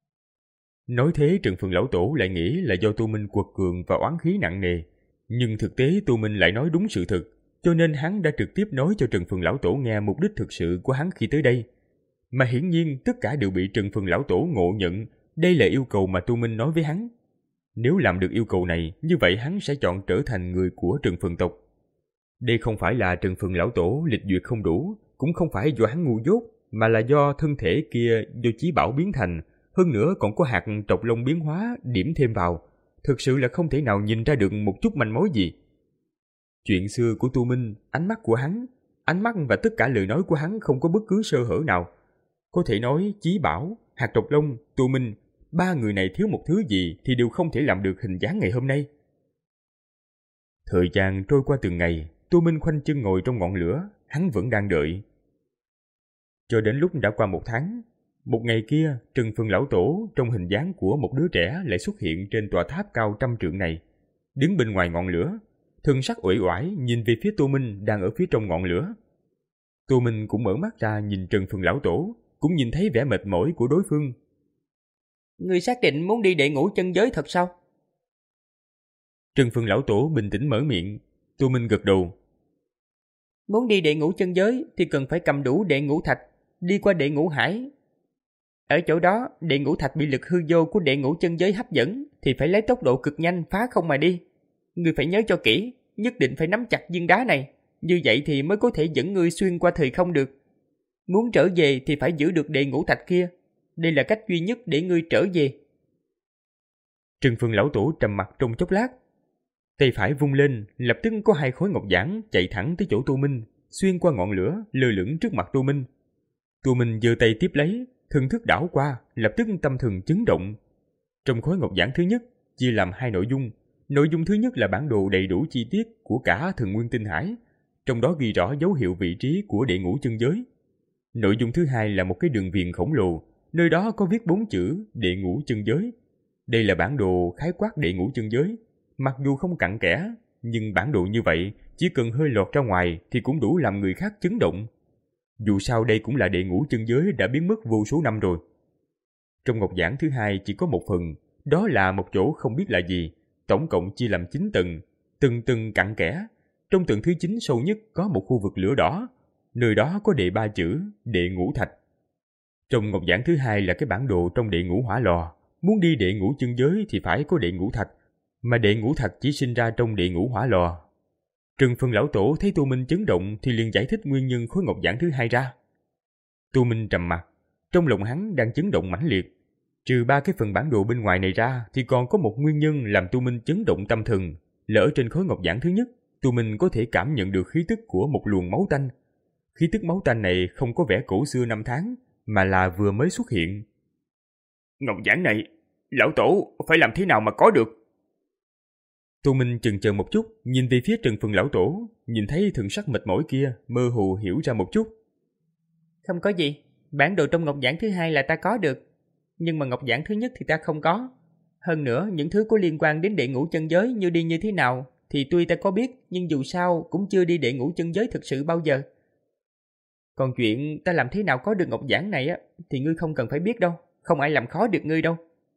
Nói thế Trần Phần Lão Tổ lại nghĩ là do Tô Minh quật cường và oán khí nặng nề, nhưng thực tế Tô Minh lại nói đúng sự thực, cho nên hắn đã trực tiếp nói cho Trần Phần Lão Tổ nghe mục đích thực sự của hắn khi tới đây. Mà hiển nhiên tất cả đều bị Trần Phần Lão Tổ ngộ nhận, đây là yêu cầu mà Tô Minh nói với hắn. Nếu làm được yêu cầu này, như vậy hắn sẽ chọn trở thành người của Trần Phần tộc. Đây không phải là Trần Phần Lão Tổ lịch duyệt không đủ, cũng không phải do hắn ngu dốt, mà là do thân thể kia do chí bảo biến thành, hơn nữa còn có hạt trọc lông biến hóa điểm thêm vào. Thực sự là không thể nào nhìn ra được một chút manh mối gì. Chuyện xưa của Tô Minh, ánh mắt của hắn, ánh mắt và tất cả lời nói của hắn không có bất cứ sơ hở nào. Có thể nói chí bảo, hạt trọc lông, Tô Minh, ba người này thiếu một thứ gì thì đều không thể làm được hình dáng ngày hôm nay. Thời gian trôi qua từng ngày, Tô Minh khoanh chân ngồi trong ngọn lửa, hắn vẫn đang đợi. Cho đến lúc đã qua một tháng, một ngày kia, Trần Phần Lão Tổ trong hình dáng của một đứa trẻ lại xuất hiện trên tòa tháp cao trăm trượng này, đứng bên ngoài ngọn lửa, thân sắc uể oải nhìn về phía Tô Minh đang ở phía trong ngọn lửa. Tô Minh cũng mở mắt ra nhìn Trần Phần Lão Tổ, cũng nhìn thấy vẻ mệt mỏi của đối phương. Ngươi xác định muốn đi đệ ngũ chân giới thật sao? Trần Phần Lão Tổ bình tĩnh mở miệng. Tô Minh gật đầu. Muốn đi đệ ngũ chân giới thì cần phải cầm đủ đệ ngũ thạch, đi qua đệ ngũ hải. Ở chỗ đó, đệ ngũ thạch bị lực hư vô của đệ ngũ chân giới hấp dẫn thì phải lấy tốc độ cực nhanh phá không mà đi. Ngươi phải nhớ cho kỹ, nhất định phải nắm chặt viên đá này, như vậy thì mới có thể dẫn ngươi xuyên qua thời không được. Muốn trở về thì phải giữ được đệ ngũ thạch kia, đây là cách duy nhất để ngươi trở về. Trần Phần Lão Tổ trầm mặt trong chốc lát, tay phải vung lên, lập tức có hai khối ngọc giản chạy thẳng tới chỗ Tô Minh, xuyên qua ngọn lửa, lơ lửng trước mặt Tô Minh. Tô Minh giơ tay tiếp lấy, thần thức đảo qua, lập tức tâm thần chấn động. Trong khối ngọc giản thứ nhất chia làm hai nội dung. Nội dung thứ nhất là bản đồ đầy đủ chi tiết của cả Thần Nguyên Tinh Hải, trong đó ghi rõ dấu hiệu vị trí của đệ ngũ chân giới. Nội dung thứ hai là một cái đường viền khổng lồ, nơi đó có viết bốn chữ đệ ngũ chân giới. Đây là bản đồ khái quát đệ ngũ chân giới. Mặc dù không cặn kẽ, nhưng bản đồ như vậy chỉ cần hơi lọt ra ngoài thì cũng đủ làm người khác chấn động. Dù sao đây cũng là đệ ngũ chân giới đã biến mất vô số năm rồi. Trong ngọc giản thứ hai chỉ có một phần, đó là một chỗ không biết là gì, tổng cộng chia làm chín tầng, từng tầng cặn kẽ. Trong tầng thứ chín sâu nhất có một khu vực lửa đỏ, nơi đó có đệ ba chữ đệ ngũ thạch. Trong ngọc giản thứ hai là cái bản đồ trong đệ ngũ hỏa lò, muốn đi đệ ngũ chân giới thì phải có đệ ngũ thạch, mà đệ ngũ thạch chỉ sinh ra trong đệ ngũ hỏa lò. Trần Phần Lão Tổ thấy Tô Minh chấn động thì liền giải thích nguyên nhân khối ngọc giản thứ hai ra. Tô Minh trầm mặt, trong lòng hắn đang chấn động mãnh liệt. Trừ ba cái phần bản đồ bên ngoài này ra thì còn có một nguyên nhân làm Tô Minh chấn động tâm thần. Lỡ trên khối ngọc giản thứ nhất, Tô Minh có thể cảm nhận được khí tức của một luồng máu tanh. Khí tức máu tanh này không có vẻ cổ xưa năm tháng, mà là vừa mới xuất hiện. Ngọc giản này, lão tổ phải làm thế nào mà có được? Tô Minh chần chờ một chút, nhìn về phía Trần Phường lão tổ, nhìn thấy thần sắc mệt mỏi kia, mơ hồ hiểu ra một chút. Không có gì, bản đồ trong ngọc giản thứ hai là ta có được, nhưng mà ngọc giản thứ nhất thì ta không có. Hơn nữa, những thứ có liên quan đến đệ ngũ chân giới như đi như thế nào thì tuy ta có biết, nhưng dù sao cũng chưa đi đệ ngũ chân giới thực sự bao giờ. Còn chuyện ta làm thế nào có được ngọc giản này á, thì ngươi không cần phải biết đâu, không ai làm khó được ngươi đâu.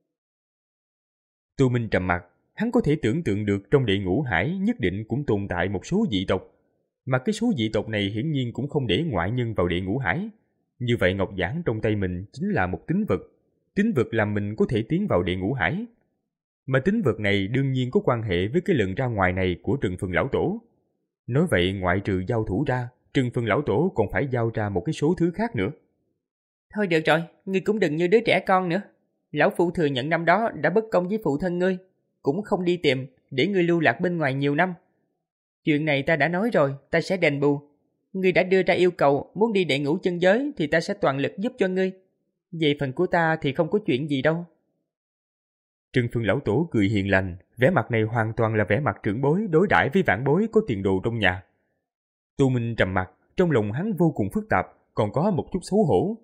Tô Minh trầm mặt, hắn có thể tưởng tượng được trong đệ ngũ hải nhất định cũng tồn tại một số dị tộc, mà cái số dị tộc này hiển nhiên cũng không để ngoại nhân vào đệ ngũ hải. Như vậy ngọc giản trong tay mình chính là một tín vật, tín vật làm mình có thể tiến vào đệ ngũ hải. Mà tín vật này đương nhiên có quan hệ với cái lần ra ngoài này của Trừng Phừng lão tổ. Nói vậy ngoại trừ giao thủ ra, Trừng Phừng lão tổ còn phải giao ra một cái số thứ khác nữa. Thôi được rồi, ngươi cũng đừng như đứa trẻ con nữa. Lão phu thừa nhận năm đó đã bất công với phụ thân ngươi, cũng không đi tìm để ngươi lưu lạc bên ngoài nhiều năm. Chuyện này ta đã nói rồi, ta sẽ đền bù. Ngươi đã đưa ra yêu cầu muốn đi đệ ngũ chân giới thì ta sẽ toàn lực giúp cho ngươi. Về phần của ta thì không có chuyện gì đâu. Trừng Phừng lão tổ cười hiền lành, vẻ mặt này hoàn toàn là vẻ mặt trưởng bối đối đãi với vãn bối có tiền đồ trong nhà. Tô Minh trầm mặt, trong lòng hắn vô cùng phức tạp, còn có một chút xấu hổ.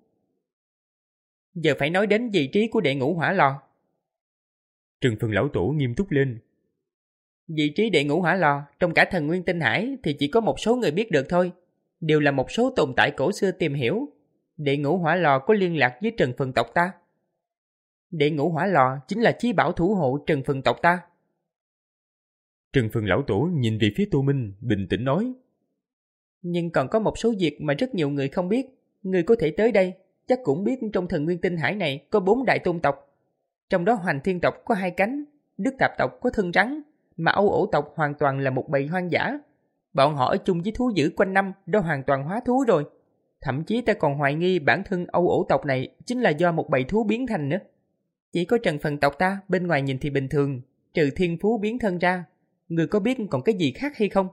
Giờ phải nói đến vị trí của đệ ngũ hỏa lò. Trừng Phừng lão tổ nghiêm túc lên. Vị trí đệ ngũ hỏa lò trong cả thần nguyên tinh hải thì chỉ có một số người biết được thôi, đều là một số tồn tại cổ xưa tìm hiểu. Đệ ngũ hỏa lò có liên lạc với Trần Phừng tộc ta. Đệ ngũ hỏa lò chính là chí bảo thủ hộ Trần Phừng tộc ta. Trần Phừng lão tổ nhìn về phía Tô Minh, bình tĩnh nói. Nhưng còn có một số việc mà rất nhiều người không biết. Người có thể tới đây, chắc cũng biết trong thần nguyên tinh hải này có bốn đại tôn tộc. Trong đó Hoành Thiên tộc có hai cánh, Đức Tạp tộc có thân rắn, mà Âu Ổ tộc hoàn toàn là một bầy hoang dã. Bọn họ ở chung với thú dữ quanh năm đã hoàn toàn hóa thú rồi. Thậm chí ta còn hoài nghi bản thân Âu Ổ tộc này chính là do một bầy thú biến thành nữa. Chỉ có Trần Phừng tộc ta bên ngoài nhìn thì bình thường, trừ thiên phú biến thân ra, người có biết còn cái gì khác hay không?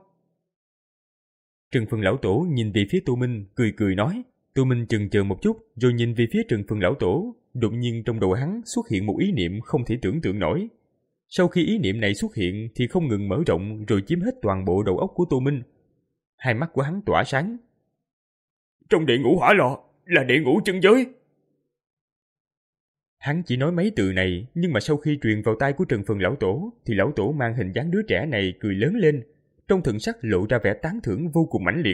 Trần Phừng lão tổ nhìn về phía Tô Minh, cười cười nói. Tô Minh chần chờ một chút, rồi nhìn về phía Trần Phừng lão tổ. Đột nhiên trong đầu hắn xuất hiện một ý niệm không thể tưởng tượng nổi. Sau khi ý niệm này xuất hiện thì không ngừng mở rộng rồi chiếm hết toàn bộ đầu óc của Tô Minh. Hai mắt của hắn tỏa sáng. Trong đệ ngũ hỏa lò là đệ ngũ chân giới. Hắn chỉ nói mấy từ này, nhưng mà sau khi truyền vào tai của Trần Phừng lão tổ thì lão tổ mang hình dáng đứa trẻ này cười lớn lên, trong thần sắc lộ ra vẻ tán thưởng vô cùng mãnh liệt.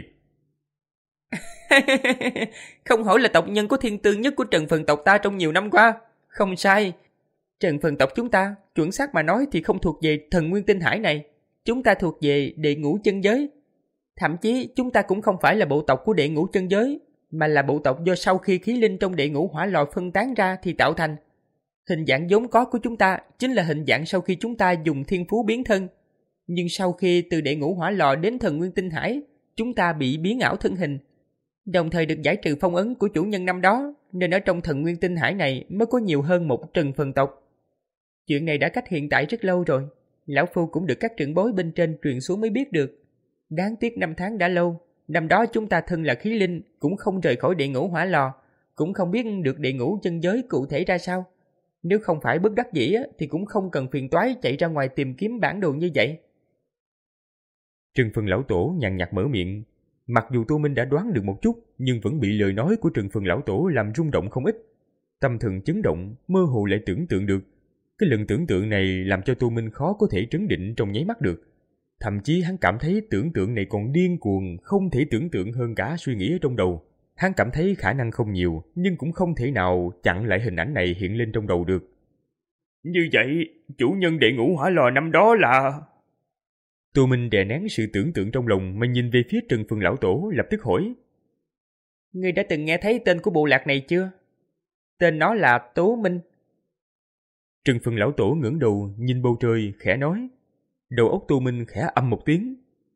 Không hổ là tộc nhân có thiên tư nhất của Trần Phừng tộc ta trong nhiều năm qua. Không sai, Trần Phừng tộc chúng ta, chuẩn xác mà nói thì không thuộc về thần nguyên tinh hải này. Chúng ta thuộc về đệ ngũ chân giới. Thậm chí chúng ta cũng không phải là bộ tộc của đệ ngũ chân giới, mà là bộ tộc do sau khi khí linh trong đệ ngũ hỏa lò phân tán ra thì tạo thành. Hình dạng vốn có của chúng ta chính là hình dạng sau khi chúng ta dùng thiên phú biến thân. Nhưng sau khi từ đệ ngũ hỏa lò đến thần nguyên tinh hải, chúng ta bị biến ảo thân hình, đồng thời được giải trừ phong ấn của chủ nhân năm đó, nên ở trong thần nguyên tinh hải này mới có nhiều hơn một Trần Phừng tộc. Chuyện này đã cách hiện tại rất lâu rồi, lão phu cũng được các trưởng bối bên trên truyền xuống mới biết được. Đáng tiếc năm tháng đã lâu, năm đó chúng ta thân là khí linh cũng không rời khỏi đệ ngũ hỏa lò, cũng không biết được đệ ngũ chân giới cụ thể ra sao. Nếu không phải bất đắc dĩ thì cũng không cần phiền toái chạy ra ngoài tìm kiếm bản đồ như vậy. Trần Phừng lão tổ nhàn nhạt mở miệng. Mặc dù Tô Minh đã đoán được một chút, nhưng vẫn bị lời nói của Trần Phừng lão tổ làm rung động không ít. Tâm thần chấn động, mơ hồ lại tưởng tượng được. Cái lần tưởng tượng này làm cho Tô Minh khó có thể trấn định trong nháy mắt được. Thậm chí hắn cảm thấy tưởng tượng này còn điên cuồng, không thể tưởng tượng hơn cả suy nghĩ ở trong đầu. Hắn cảm thấy khả năng không nhiều, nhưng cũng không thể nào chặn lại hình ảnh này hiện lên trong đầu được. Như vậy, chủ nhân đệ ngũ hỏa lò năm đó là... Tô Minh đè nén sự tưởng tượng trong lòng mà nhìn về phía Trần Phừng lão tổ, lập tức hỏi. Ngươi đã từng nghe thấy tên của bộ lạc này chưa? Tên nó là Tố Minh. Trần Phừng lão tổ ngẩng đầu nhìn bầu trời khẽ nói. Đầu óc Tô Minh khẽ âm một tiếng.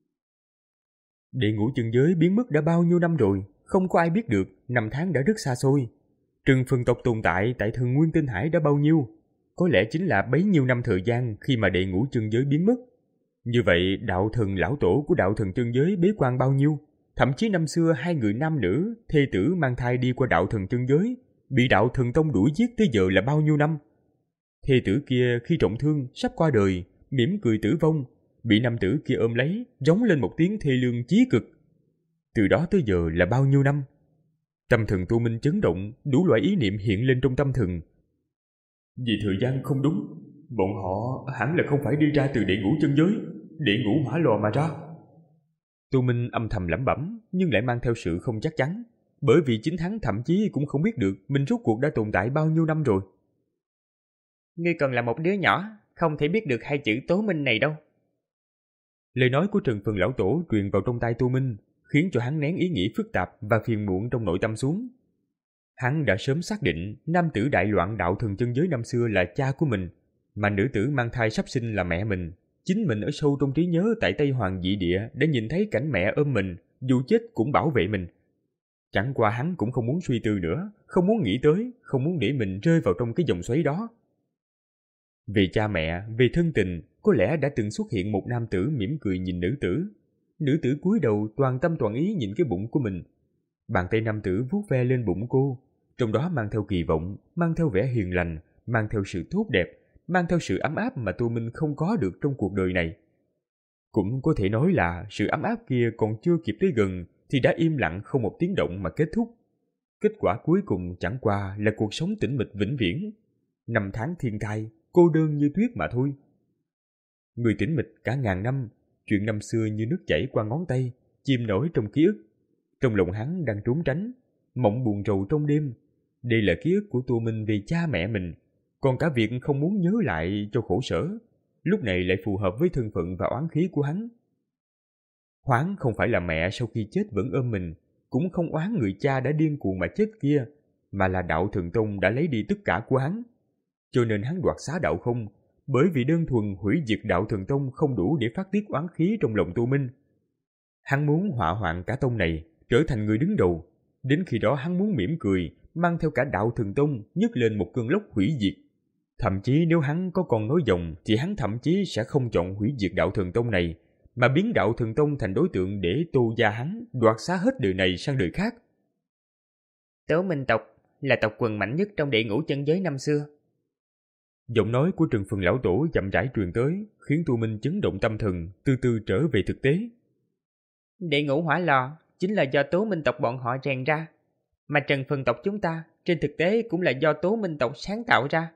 Đệ ngũ chân giới biến mất đã bao nhiêu năm rồi, không có ai biết được, năm tháng đã rất xa xôi. Trần Phừng tộc tồn tại tại thần nguyên tinh hải đã bao nhiêu? Có lẽ chính là bấy nhiêu năm thời gian khi mà đệ ngũ chân giới biến mất. Như vậy đạo thần lão tổ của đạo thần chân giới bế quan bao nhiêu? Thậm chí năm xưa hai người nam nữ, thê tử mang thai đi qua đạo thần chân giới, bị đạo thần tông đuổi giết tới giờ là bao nhiêu năm. Thê tử kia khi trọng thương, sắp qua đời, mỉm cười tử vong, bị nam tử kia ôm lấy, rống lên một tiếng thê lương chí cực. Từ đó tới giờ là bao nhiêu năm. Tâm thần Tô Minh chấn động, đủ loại ý niệm hiện lên trong tâm thần. Vì thời gian không đúng, bọn họ hẳn là không phải đi ra từ địa ngũ chân giới, địa ngũ hỏa lò mà ra. Tô Minh âm thầm lẩm bẩm, nhưng lại mang theo sự không chắc chắn, bởi vì chính hắn thậm chí cũng không biết được mình rốt cuộc đã tồn tại bao nhiêu năm rồi. Ngươi còn là một đứa nhỏ, không thể biết được hai chữ Tố Minh này đâu. Lời nói của Trần Phần lão tổ truyền vào trong tai Tô Minh, khiến cho hắn nén ý nghĩ phức tạp và phiền muộn trong nội tâm xuống. Hắn đã sớm xác định nam tử đại loạn đạo thần chân giới năm xưa là cha của mình, mà nữ tử mang thai sắp sinh là mẹ mình. Chính mình ở sâu trong trí nhớ tại Tây Hoàng Dị Địa đã nhìn thấy cảnh mẹ ôm mình, dù chết cũng bảo vệ mình. Chẳng qua hắn cũng không muốn suy tư nữa, không muốn nghĩ tới, không muốn để mình rơi vào trong cái dòng xoáy đó. Về cha mẹ, về thân tình, có lẽ đã từng xuất hiện một nam tử mỉm cười nhìn nữ tử. Nữ tử cúi đầu toàn tâm toàn ý nhìn cái bụng của mình. Bàn tay nam tử vuốt ve lên bụng cô, trong đó mang theo kỳ vọng, mang theo vẻ hiền lành, mang theo sự tốt đẹp, mang theo sự ấm áp mà Tô Minh không có được trong cuộc đời này. Cũng có thể nói là sự ấm áp kia còn chưa kịp tới gần thì đã im lặng không một tiếng động mà kết thúc. Kết quả cuối cùng chẳng qua là cuộc sống tĩnh mịch vĩnh viễn. Năm tháng thiên thai, cô đơn như tuyết mà thôi. Người tĩnh mịch cả ngàn năm, chuyện năm xưa như nước chảy qua ngón tay, chìm nổi trong ký ức. Trong lòng hắn đang trốn tránh, mộng buồn rầu trong đêm. Đây là ký ức của Tô Minh về cha mẹ mình, còn cả việc không muốn nhớ lại cho khổ sở, lúc này lại phù hợp với thân phận và oán khí của hắn. Hoán không phải là mẹ sau khi chết vẫn ôm mình, cũng không oán người cha đã điên cuồng mà chết kia, mà là đạo thần tông đã lấy đi tất cả của hắn. Cho nên hắn đoạt xá đạo không, bởi vì đơn thuần hủy diệt đạo thần tông không đủ để phát tiết oán khí trong lòng Tô Minh. Hắn muốn họa hoạn cả tông này, trở thành người đứng đầu. Đến khi đó hắn muốn mỉm cười, mang theo cả đạo thần tông nhấc lên một cơn lốc hủy diệt. Thậm chí nếu hắn có còn nói dòng thì hắn thậm chí sẽ không chọn hủy diệt đạo thần tông này, mà biến đạo thần tông thành đối tượng để Tô gia hắn đoạt xá hết đời này sang đời khác. Tố Minh tộc là tộc quần mạnh nhất trong địa ngũ chân giới năm xưa. Giọng nói của Trần Phần lão tổ chậm rãi truyền tới, khiến Tô Minh chấn động tâm thần, từ từ trở về thực tế. Địa ngũ hỏa lò chính là do Tố Minh tộc bọn họ rèn ra, mà Trần Phần tộc chúng ta trên thực tế cũng là do Tố Minh tộc sáng tạo ra.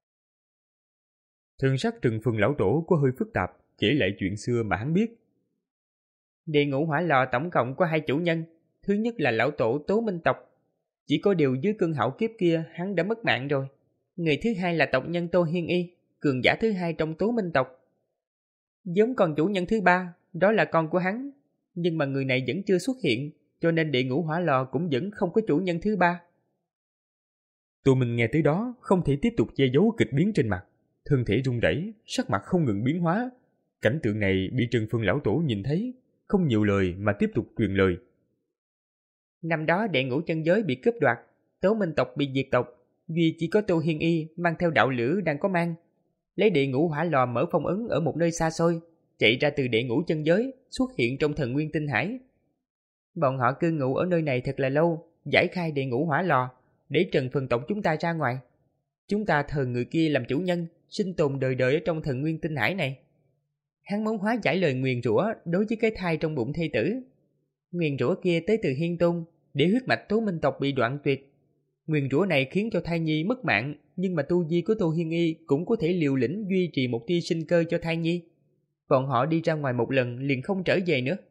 Thần sắc Trần Phần lão tổ có hơi phức tạp, kể lại chuyện xưa mà hắn biết. Địa ngũ hỏa lò tổng cộng có hai chủ nhân, thứ nhất là lão tổ Tố Minh tộc, chỉ có điều dưới cơn hạo kiếp kia hắn đã mất mạng rồi. Người thứ hai là tộc nhân Tô Hiên Y, cường giả thứ hai trong Tố Minh tộc. Giống còn chủ nhân thứ ba, đó là con của hắn, nhưng mà người này vẫn chưa xuất hiện, cho nên địa ngũ hỏa lò cũng vẫn không có chủ nhân thứ ba. Tô Minh nghe tới đó, không thể tiếp tục che giấu kịch biến trên mặt, thân thể run rẩy, sắc mặt không ngừng biến hóa. Cảnh tượng này bị Trần Phân lão tổ nhìn thấy, không nhiều lời mà tiếp tục truyền lời. Năm đó địa ngũ chân giới bị cướp đoạt, Tố Minh tộc bị diệt tộc, duy chỉ có Tô Hiên Y mang theo đạo lửa đang có mang, lấy địa ngũ hỏa lò mở phong ấn ở một nơi xa xôi, chạy ra từ địa ngũ chân giới, xuất hiện trong thần nguyên tinh hải. Bọn họ cư ngụ ở nơi này thật là lâu, giải khai địa ngũ hỏa lò, để Trần Phần tộc chúng ta ra ngoài. Chúng ta thờ người kia làm chủ nhân, sinh tồn đời đời ở trong thần nguyên tinh hải này. Hắn muốn hóa giải lời nguyền rủa đối với cái thai trong bụng thê tử. Nguyền rủa kia tới từ Hiên Tôn, để huyết mạch Tố Minh tộc bị đoạn tuyệt. Nguyền rủa này khiến cho thai nhi mất mạng, nhưng mà tu vi của Tô Hiên Y cũng có thể liều lĩnh duy trì một tia sinh cơ cho thai nhi. Bọn họ đi ra ngoài một lần liền không trở về nữa.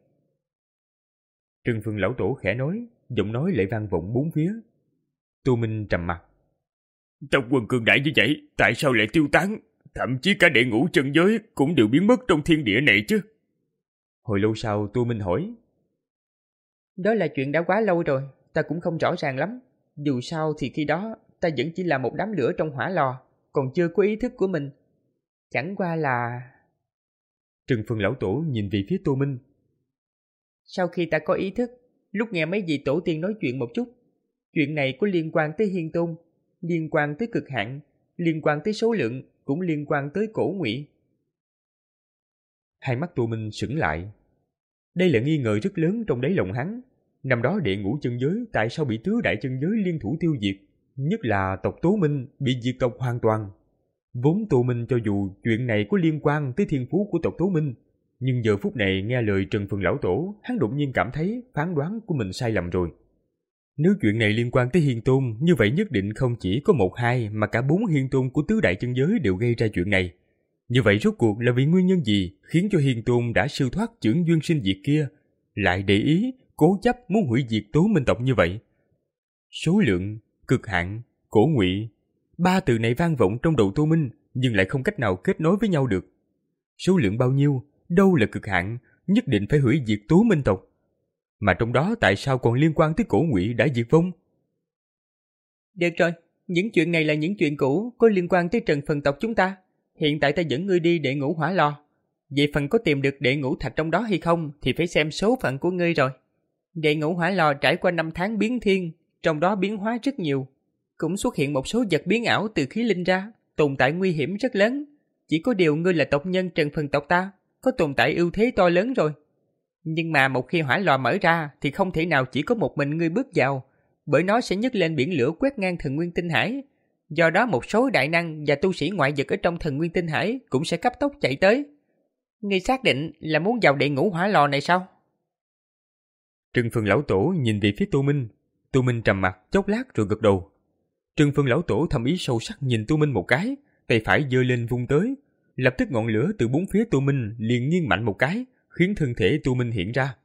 Trần Phương lão tổ khẽ nói, giọng nói lại vang vọng bốn phía. Tô Minh trầm mặt. Trong quân cường đại như vậy, tại sao lại tiêu tán? Thậm chí cả địa ngũ chân giới cũng đều biến mất trong thiên địa này chứ. Hồi lâu sau Tô Minh hỏi. Đó là chuyện đã quá lâu rồi, ta cũng không rõ ràng lắm. Dù sao thì khi đó ta vẫn chỉ là một đám lửa trong hỏa lò, còn chưa có ý thức của mình. Chẳng qua là... Trần Phân lão tổ nhìn về phía Tô Minh. Sau khi ta có ý thức, lúc nghe mấy vị tổ tiên nói chuyện một chút, chuyện này có liên quan tới Hiên Tôn, liên quan tới cực hạn, liên quan tới số lượng, cũng liên quan tới cổ ngụy. Hai mắt Tô Minh sững lại. Đây là nghi ngờ rất lớn trong đáy lòng hắn. Năm đó đệ ngũ chân giới tại sao bị tứ đại chân giới liên thủ tiêu diệt, nhất là tộc Tố Minh bị diệt tộc hoàn toàn. Vốn Tô Minh cho dù chuyện này có liên quan tới thiên phú của tộc Tố Minh, nhưng giờ phút này nghe lời Trần Phần lão tổ, hắn đột nhiên cảm thấy phán đoán của mình sai lầm rồi. Nếu chuyện này liên quan tới Hiên Tôn, như vậy nhất định không chỉ có một hai mà cả bốn Hiên Tôn của tứ đại chân giới đều gây ra chuyện này. Như vậy rốt cuộc là vì nguyên nhân gì khiến cho Hiên Tôn đã siêu thoát chưởng duyên sinh diệt kia, lại để ý, cố chấp muốn hủy diệt Tố Minh tộc như vậy? Số lượng, cực hạn, cổ ngụy, ba từ này vang vọng trong đầu Tô Minh nhưng lại không cách nào kết nối với nhau được. Số lượng bao nhiêu, đâu là cực hạn, nhất định phải hủy diệt Tố Minh tộc. Mà trong đó tại sao còn liên quan tới cổ ngụy đã diệt vong? Được rồi, những chuyện này là những chuyện cũ có liên quan tới Trần Phần tộc chúng ta. Hiện tại ta dẫn ngươi đi đệ ngũ hỏa lò. Về phần có tìm được đệ ngũ thạch trong đó hay không thì phải xem số phận của ngươi rồi. Đệ ngũ hỏa lò trải qua năm tháng biến thiên, trong đó biến hóa rất nhiều. Cũng xuất hiện một số vật biến ảo từ khí linh ra, tồn tại nguy hiểm rất lớn. Chỉ có điều ngươi là tộc nhân Trần Phần tộc ta, có tồn tại ưu thế to lớn rồi. Nhưng mà một khi hỏa lò mở ra thì không thể nào chỉ có một mình ngươi bước vào, bởi nó sẽ nhấc lên biển lửa quét ngang thần nguyên tinh hải. Do đó một số đại năng và tu sĩ ngoại vực ở trong thần nguyên tinh hải cũng sẽ cấp tốc chạy tới. Ngươi xác định là muốn vào đệ ngũ hỏa lò này sao? Trần Phần lão tổ nhìn về phía Tô Minh. Tô Minh trầm mặt chốc lát rồi gật đầu. Trần Phần lão tổ thầm ý sâu sắc nhìn Tô Minh một cái, tay phải giơ lên vung tới, lập tức ngọn lửa từ bốn phía Tô Minh liền nghiêng mạnh một cái, khiến thân thể Tô Minh hiện ra.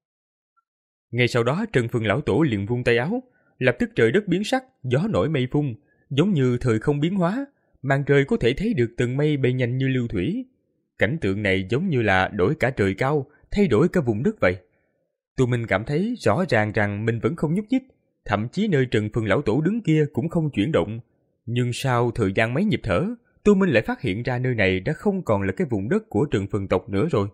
Ngay sau đó Trần Phần lão tổ liền vung tay áo, lập tức trời đất biến sắc, gió nổi mây phun, giống như thời không biến hóa, màn trời có thể thấy được tầng mây bay nhanh như lưu thủy. Cảnh tượng này giống như là đổi cả trời cao, thay đổi cả vùng đất vậy. Tô Minh cảm thấy rõ ràng rằng mình vẫn không nhúc nhích, thậm chí nơi Trần Phần lão tổ đứng kia cũng không chuyển động. Nhưng sau thời gian mấy nhịp thở, Tô Minh lại phát hiện ra nơi này đã không còn là cái vùng đất của Trần Phần tộc nữa rồi.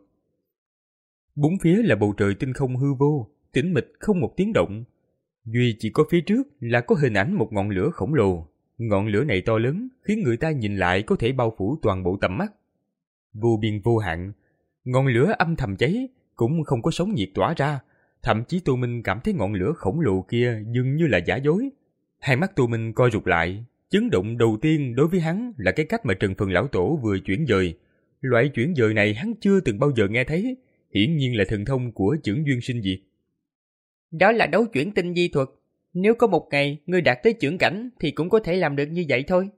Bốn phía là bầu trời tinh không hư vô, tĩnh mịch không một tiếng động. Duy chỉ có phía trước là có hình ảnh một ngọn lửa khổng lồ. Ngọn lửa này to lớn, khiến người ta nhìn lại có thể bao phủ toàn bộ tầm mắt. Vô biên vô hạn, ngọn lửa âm thầm cháy, cũng không có sóng nhiệt tỏa ra. Thậm chí Tô Minh cảm thấy ngọn lửa khổng lồ kia dường như là giả dối. Hai mắt Tô Minh co rụt lại. Chấn động đầu tiên đối với hắn là cái cách mà Trần Phần lão tổ vừa chuyển dời. Loại chuyển dời này hắn chưa từng bao giờ nghe thấy, hiển nhiên là thần thông của chưởng duyên sinh diệt. Đó là đấu chuyển tinh di thuật. Nếu có một ngày ngươi đạt tới chưởng cảnh thì cũng có thể làm được như vậy thôi.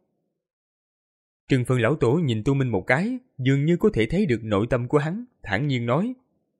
Trần Phần lão tổ nhìn Tô Minh một cái, dường như có thể thấy được nội tâm của hắn, thản nhiên nói: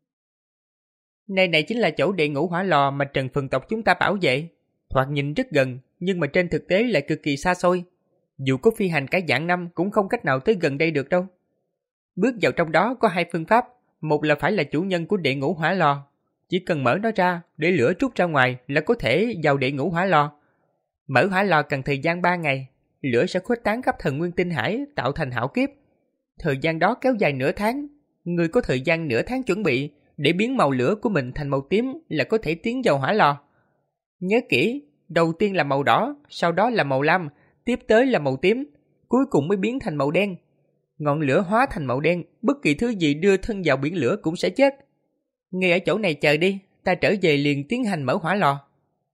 Nơi này chính là chỗ đệ ngũ hỏa lò mà Trần Phần tộc chúng ta bảo vệ. Thoạt nhìn rất gần, nhưng mà trên thực tế lại cực kỳ xa xôi. Dù có phi hành cả vạn năm cũng không cách nào tới gần đây được đâu. Bước vào trong đó có hai phương pháp. Một là phải là chủ nhân của đệ ngũ hỏa lò. Chỉ cần mở nó ra, để lửa trút ra ngoài là có thể vào đệ ngũ hỏa lò. Mở hỏa lò cần thời gian ba ngày. Lửa sẽ khuếch tán khắp thần nguyên tinh hải, tạo thành hảo kiếp. Thời gian đó kéo dài nửa tháng. Người có thời gian nửa tháng chuẩn bị để biến màu lửa của mình thành màu tím là có thể tiến vào hỏa lò. Nhớ kỹ, đầu tiên là màu đỏ, sau đó là màu lam, tiếp tới là màu tím, cuối cùng mới biến thành màu đen. Ngọn lửa hóa thành màu đen, bất kỳ thứ gì đưa thân vào biển lửa cũng sẽ chết. Ngay ở chỗ này chờ đi, ta trở về liền tiến hành mở hỏa lò.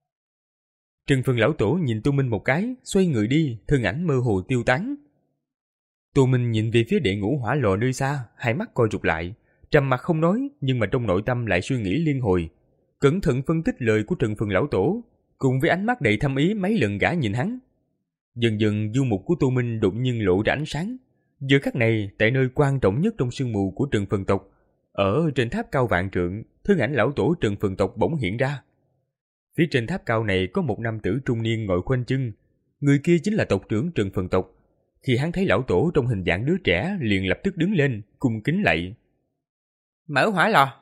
Trần Phần lão tổ nhìn Tô Minh một cái, xoay người đi, thân ảnh mơ hồ tiêu tán. Tô Minh nhìn về phía đệ ngũ hỏa lò nơi xa, hai mắt co rụt lại, trầm mặt không nói, nhưng mà trong nội tâm lại suy nghĩ liên hồi, cẩn thận phân tích lời của Trần Phần lão tổ, cùng với ánh mắt đầy thâm ý mấy lần gã nhìn hắn. Dần dần du mục của Tô Minh đột nhiên lộ ra ánh sáng. Giờ khắc này, tại nơi quan trọng nhất trong sương mù của Trần Phần tộc, ở trên tháp cao vạn trượng, thân ảnh lão tổ Trần Phần tộc bỗng hiện ra. Phía trên tháp cao này có một nam tử trung niên ngồi khoanh chân, người kia chính là tộc trưởng Trần Phần tộc. Khi hắn thấy lão tổ trong hình dạng đứa trẻ, liền lập tức đứng lên, cung kính lạy. Mở hỏa lò.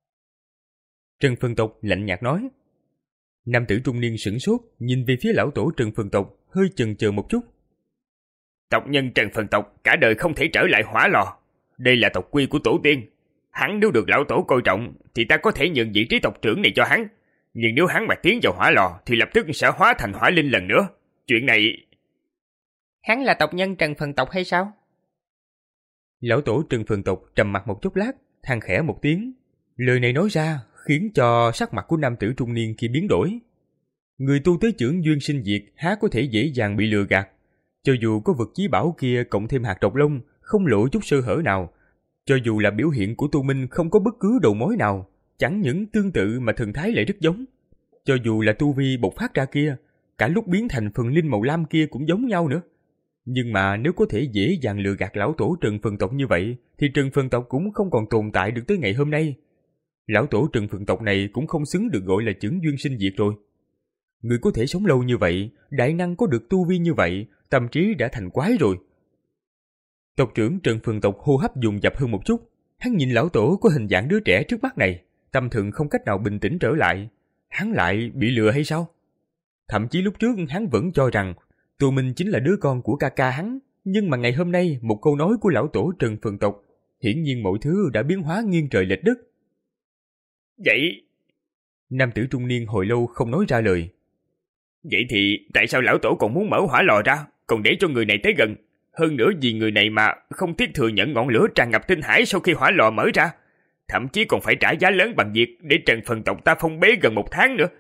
Trần Phần tộc lạnh nhạt nói. Nam tử trung niên sửng sốt, nhìn về phía lão tổ Trần Phần tộc, hơi chần chờ một chút. Tộc nhân Trần Phần tộc cả đời không thể trở lại hỏa lò. Đây là tộc quy của tổ tiên. Hắn nếu được lão tổ coi trọng thì ta có thể nhận vị trí tộc trưởng này cho hắn. Nhưng nếu hắn mà tiến vào hỏa lò thì lập tức sẽ hóa thành hỏa linh lần nữa. Chuyện này... Hắn là tộc nhân Trần Phần tộc hay sao? Lão tổ Trần Phần tộc trầm mặt một chốc lát, than khẽ một tiếng. Lời này nói ra khiến cho sắc mặt của nam tử trung niên kia biến đổi. Người tu tới chưởng duyên sinh diệt há có thể dễ dàng bị lừa gạt. Cho dù có vật chí bảo kia cộng thêm hạt độc lông, không lộ chút sơ hở nào, cho dù là biểu hiện của Tu Minh không có bất cứ đầu mối nào, chẳng những tương tự mà thần thái lại rất giống. Cho dù là tu vi bộc phát ra kia, cả lúc biến thành phần linh màu lam kia cũng giống nhau nữa. Nhưng mà nếu có thể dễ dàng lừa gạt lão tổ Trần Phần Tộc như vậy, thì Trần Phần Tộc cũng không còn tồn tại được tới ngày hôm nay. Lão tổ Trần Phần Tộc này cũng không xứng được gọi là chưởng duyên sinh diệt rồi. Người có thể sống lâu như vậy, đại năng có được tu vi như vậy, tâm trí đã thành quái rồi. Tộc trưởng Trần Phần Tộc hô hấp dồn dập hơn một chút. Hắn nhìn lão tổ có hình dạng đứa trẻ trước mắt này, tâm thần không cách nào bình tĩnh trở lại. Hắn lại bị lừa hay sao? Thậm chí lúc trước hắn vẫn cho rằng Tu Minh chính là đứa con của ca ca hắn, nhưng mà ngày hôm nay một câu nói của lão tổ Trần Phần Tộc, hiển nhiên mọi thứ đã biến hóa nghiêng trời lệch đất. Vậy... Nam tử trung niên hồi lâu không nói ra lời. Vậy thì tại sao lão tổ còn muốn mở hỏa lò ra, còn để cho người này tới gần? Hơn nữa vì người này mà không tiếc thừa nhận ngọn lửa tràn ngập tinh hải sau khi hỏa lò mở ra, thậm chí còn phải trả giá lớn bằng việc để Trần Phần Tộc ta phong bế gần một tháng nữa.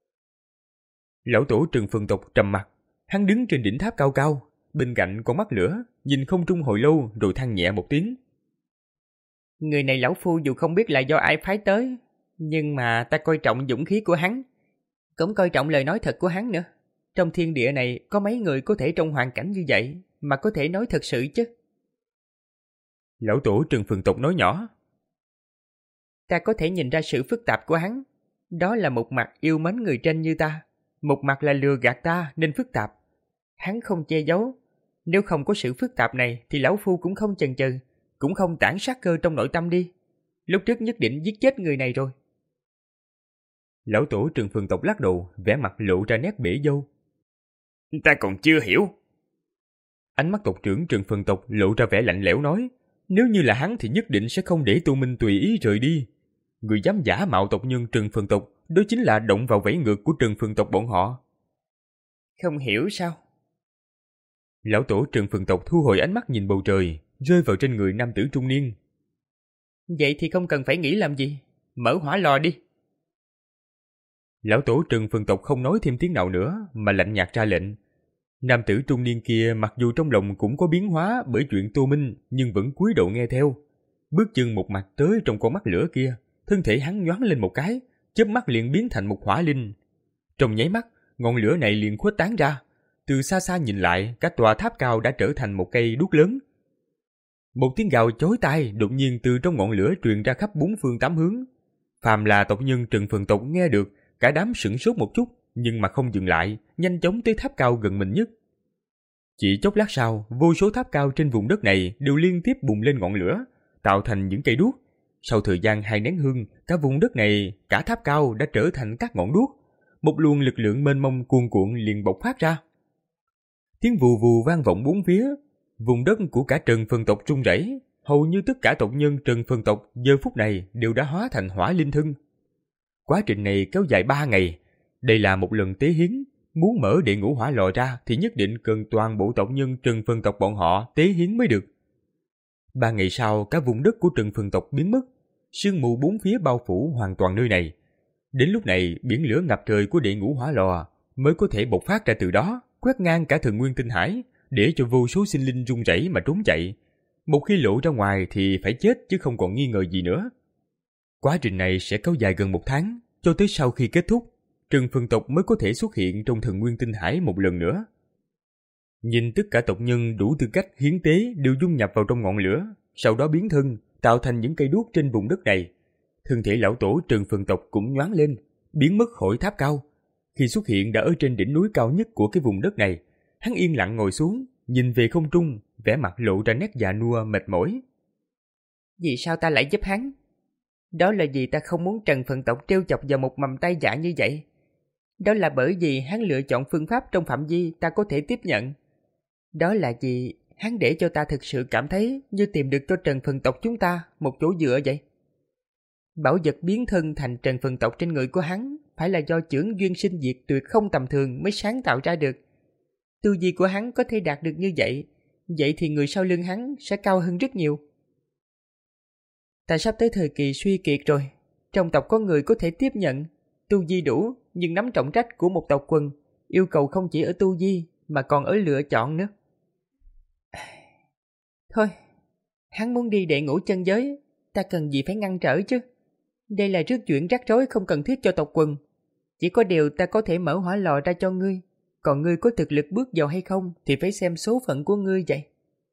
Lão tổ Trần Phần Tộc trầm mặt, hắn đứng trên đỉnh tháp cao cao, bên cạnh con mắt lửa, nhìn không trung hồi lâu rồi than nhẹ một tiếng. Người này lão phu dù không biết là do ai phái tới, nhưng mà ta coi trọng dũng khí của hắn, cũng coi trọng lời nói thật của hắn nữa. Trong thiên địa này có mấy người có thể trong hoàn cảnh như vậy mà có thể nói thật sự chứ? Lão tổ Trần Phần Tộc nói nhỏ. Ta có thể nhìn ra sự phức tạp của hắn. Đó là một mặt yêu mến người trên như ta, một mặt là lừa gạt ta nên phức tạp. Hắn không che giấu. Nếu không có sự phức tạp này thì lão phu cũng không chần chừ, cũng không tản sát cơ trong nội tâm đi. Lúc trước nhất định giết chết người này rồi. Lão tổ Trần Phần Tộc lắc đầu, vẻ mặt lộ ra nét bể dâu. Ta còn chưa hiểu. Ánh mắt tộc trưởng Trần Phần Tộc lộ ra vẻ lạnh lẽo nói, nếu như là hắn thì nhất định sẽ không để Tu Minh tùy ý rời đi. Người dám giả mạo tộc nhân Trần Phần Tộc, đó chính là động vào vảy ngược của Trần Phần Tộc bọn họ. Không hiểu sao? Lão tổ Trần Phần Tộc thu hồi ánh mắt nhìn bầu trời, rơi vào trên người nam tử trung niên. Vậy thì không cần phải nghĩ làm gì, mở hỏa lò đi. Lão tổ Trần Phần Tộc không nói thêm tiếng nào nữa mà lạnh nhạt ra lệnh. Nam tử trung niên kia mặc dù trong lòng cũng có biến hóa bởi chuyện Tô Minh, nhưng vẫn cúi đầu nghe theo. Bước chân một mặt tới trong con mắt lửa kia, thân thể hắn nhoáng lên một cái, chớp mắt liền biến thành một hỏa linh. Trong nháy mắt, ngọn lửa này liền khuếch tán ra. Từ xa xa nhìn lại, cả tòa tháp cao đã trở thành một cây đuốc lớn. Một tiếng gào chói tai đột nhiên từ trong ngọn lửa truyền ra khắp bốn phương tám hướng. Phàm là tộc nhân Trần Phần Tộc nghe được, cả đám sửng sốt một chút, nhưng mà không dừng lại, nhanh chóng tới tháp cao gần mình nhất. Chỉ chốc lát sau, vô số tháp cao trên vùng đất này đều liên tiếp bùng lên ngọn lửa, tạo thành những cây đuốc. Sau thời gian hai nén hương, cả vùng đất này, cả tháp cao đã trở thành các ngọn đuốc. Một luồng lực lượng mênh mông cuồn cuộn liền bộc phát ra. Tiếng vù vù vang vọng bốn phía, vùng đất của cả Trần Phần Tộc rung rẩy, hầu như tất cả tộc nhân Trần Phần Tộc giờ phút này đều đã hóa thành hỏa linh thân. Quá trình này kéo dài ba ngày, đây là một lần tế hiến, muốn mở đệ ngũ hỏa lò ra thì nhất định cần toàn bộ tộc nhân Trần Phần Tộc bọn họ tế hiến mới được. Ba ngày sau, cả vùng đất của Trần Phần Tộc biến mất, sương mù bốn phía bao phủ hoàn toàn nơi này. Đến lúc này, biển lửa ngập trời của đệ ngũ hỏa lò mới có thể bộc phát ra từ đó, quét ngang cả thần nguyên tinh hải, để cho vô số sinh linh run rẩy mà trốn chạy. Một khi lộ ra ngoài thì phải chết chứ không còn nghi ngờ gì nữa. Quá trình này sẽ kéo dài gần một tháng, cho tới sau khi kết thúc, Trần Phần Tộc mới có thể xuất hiện trong thần nguyên tinh hải một lần nữa. Nhìn tất cả tộc nhân đủ tư cách hiến tế đều dung nhập vào trong ngọn lửa, sau đó biến thân, tạo thành những cây đuốc trên vùng đất này. Thân thể lão tổ Trần Phần Tộc cũng nhoáng lên, biến mất khỏi tháp cao. Khi xuất hiện đã ở trên đỉnh núi cao nhất của cái vùng đất này, hắn yên lặng ngồi xuống, nhìn về không trung, vẻ mặt lộ ra nét già nua mệt mỏi. Vì sao ta lại giúp hắn? Đó là vì ta không muốn Trần Phần Tộc trêu chọc vào một mầm tai dạ như vậy. Đó là bởi vì hắn lựa chọn phương pháp trong phạm vi ta có thể tiếp nhận. Đó là vì hắn để cho ta thực sự cảm thấy như tìm được cho Trần Phần Tộc chúng ta một chỗ dựa vậy. Bảo vật biến thân thành Trần Phần Tộc trên người của hắn phải là do chưởng duyên sinh diệt tuyệt không tầm thường mới sáng tạo ra được. Tư duy của hắn có thể đạt được như vậy, vậy thì người sau lưng hắn sẽ cao hơn rất nhiều. Ta sắp tới thời kỳ suy kiệt rồi, trong tộc có người có thể tiếp nhận, tu vi đủ nhưng nắm trọng trách của một tộc quần, yêu cầu không chỉ ở tu vi mà còn ở lựa chọn nữa. Thôi, hắn muốn đi đệ ngũ chân giới, ta cần gì phải ngăn trở chứ. Đây là rước chuyện rắc rối không cần thiết cho tộc quần. Chỉ có điều ta có thể mở hỏa lò ra cho ngươi, còn ngươi có thực lực bước vào hay không thì phải xem số phận của ngươi vậy.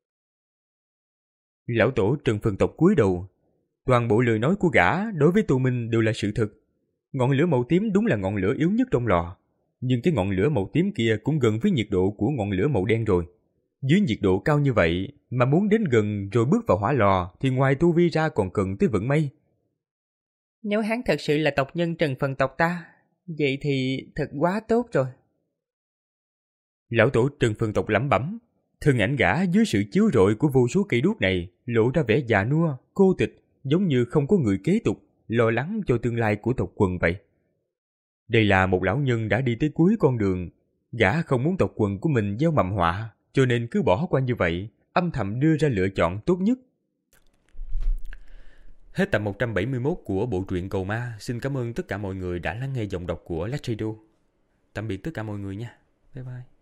Lão tổ Trần Phần Tộc cúi đầu. Toàn bộ lời nói của gã đối với Tô Minh đều là sự thật. Ngọn lửa màu tím đúng là ngọn lửa yếu nhất trong lò, nhưng cái ngọn lửa màu tím kia cũng gần với nhiệt độ của ngọn lửa màu đen rồi. Dưới nhiệt độ cao như vậy mà muốn đến gần rồi bước vào hỏa lò thì ngoài tu vi ra còn cần tới vận may. Nếu hắn thật sự là tộc nhân Trần Phần Tộc ta, vậy thì thật quá tốt rồi. Lão tổ Trần Phần Tộc lẩm bẩm, thân ảnh gã dưới sự chiếu rọi của vô số cây đuốc này lộ ra vẻ già nua, cô tịch, giống như không có người kế tục, lo lắng cho tương lai của tộc quần vậy. Đây là một lão nhân đã đi tới cuối con đường, gã không muốn tộc quần của mình gieo mầm họa, cho nên cứ bỏ qua như vậy, âm thầm đưa ra lựa chọn tốt nhất. Hết tập một trăm bảy mươi mốt của bộ truyện Cầu Ma. Xin cảm ơn tất cả mọi người đã lắng nghe giọng đọc của Lách Radio. Tạm biệt tất cả mọi người nha. Bye bye.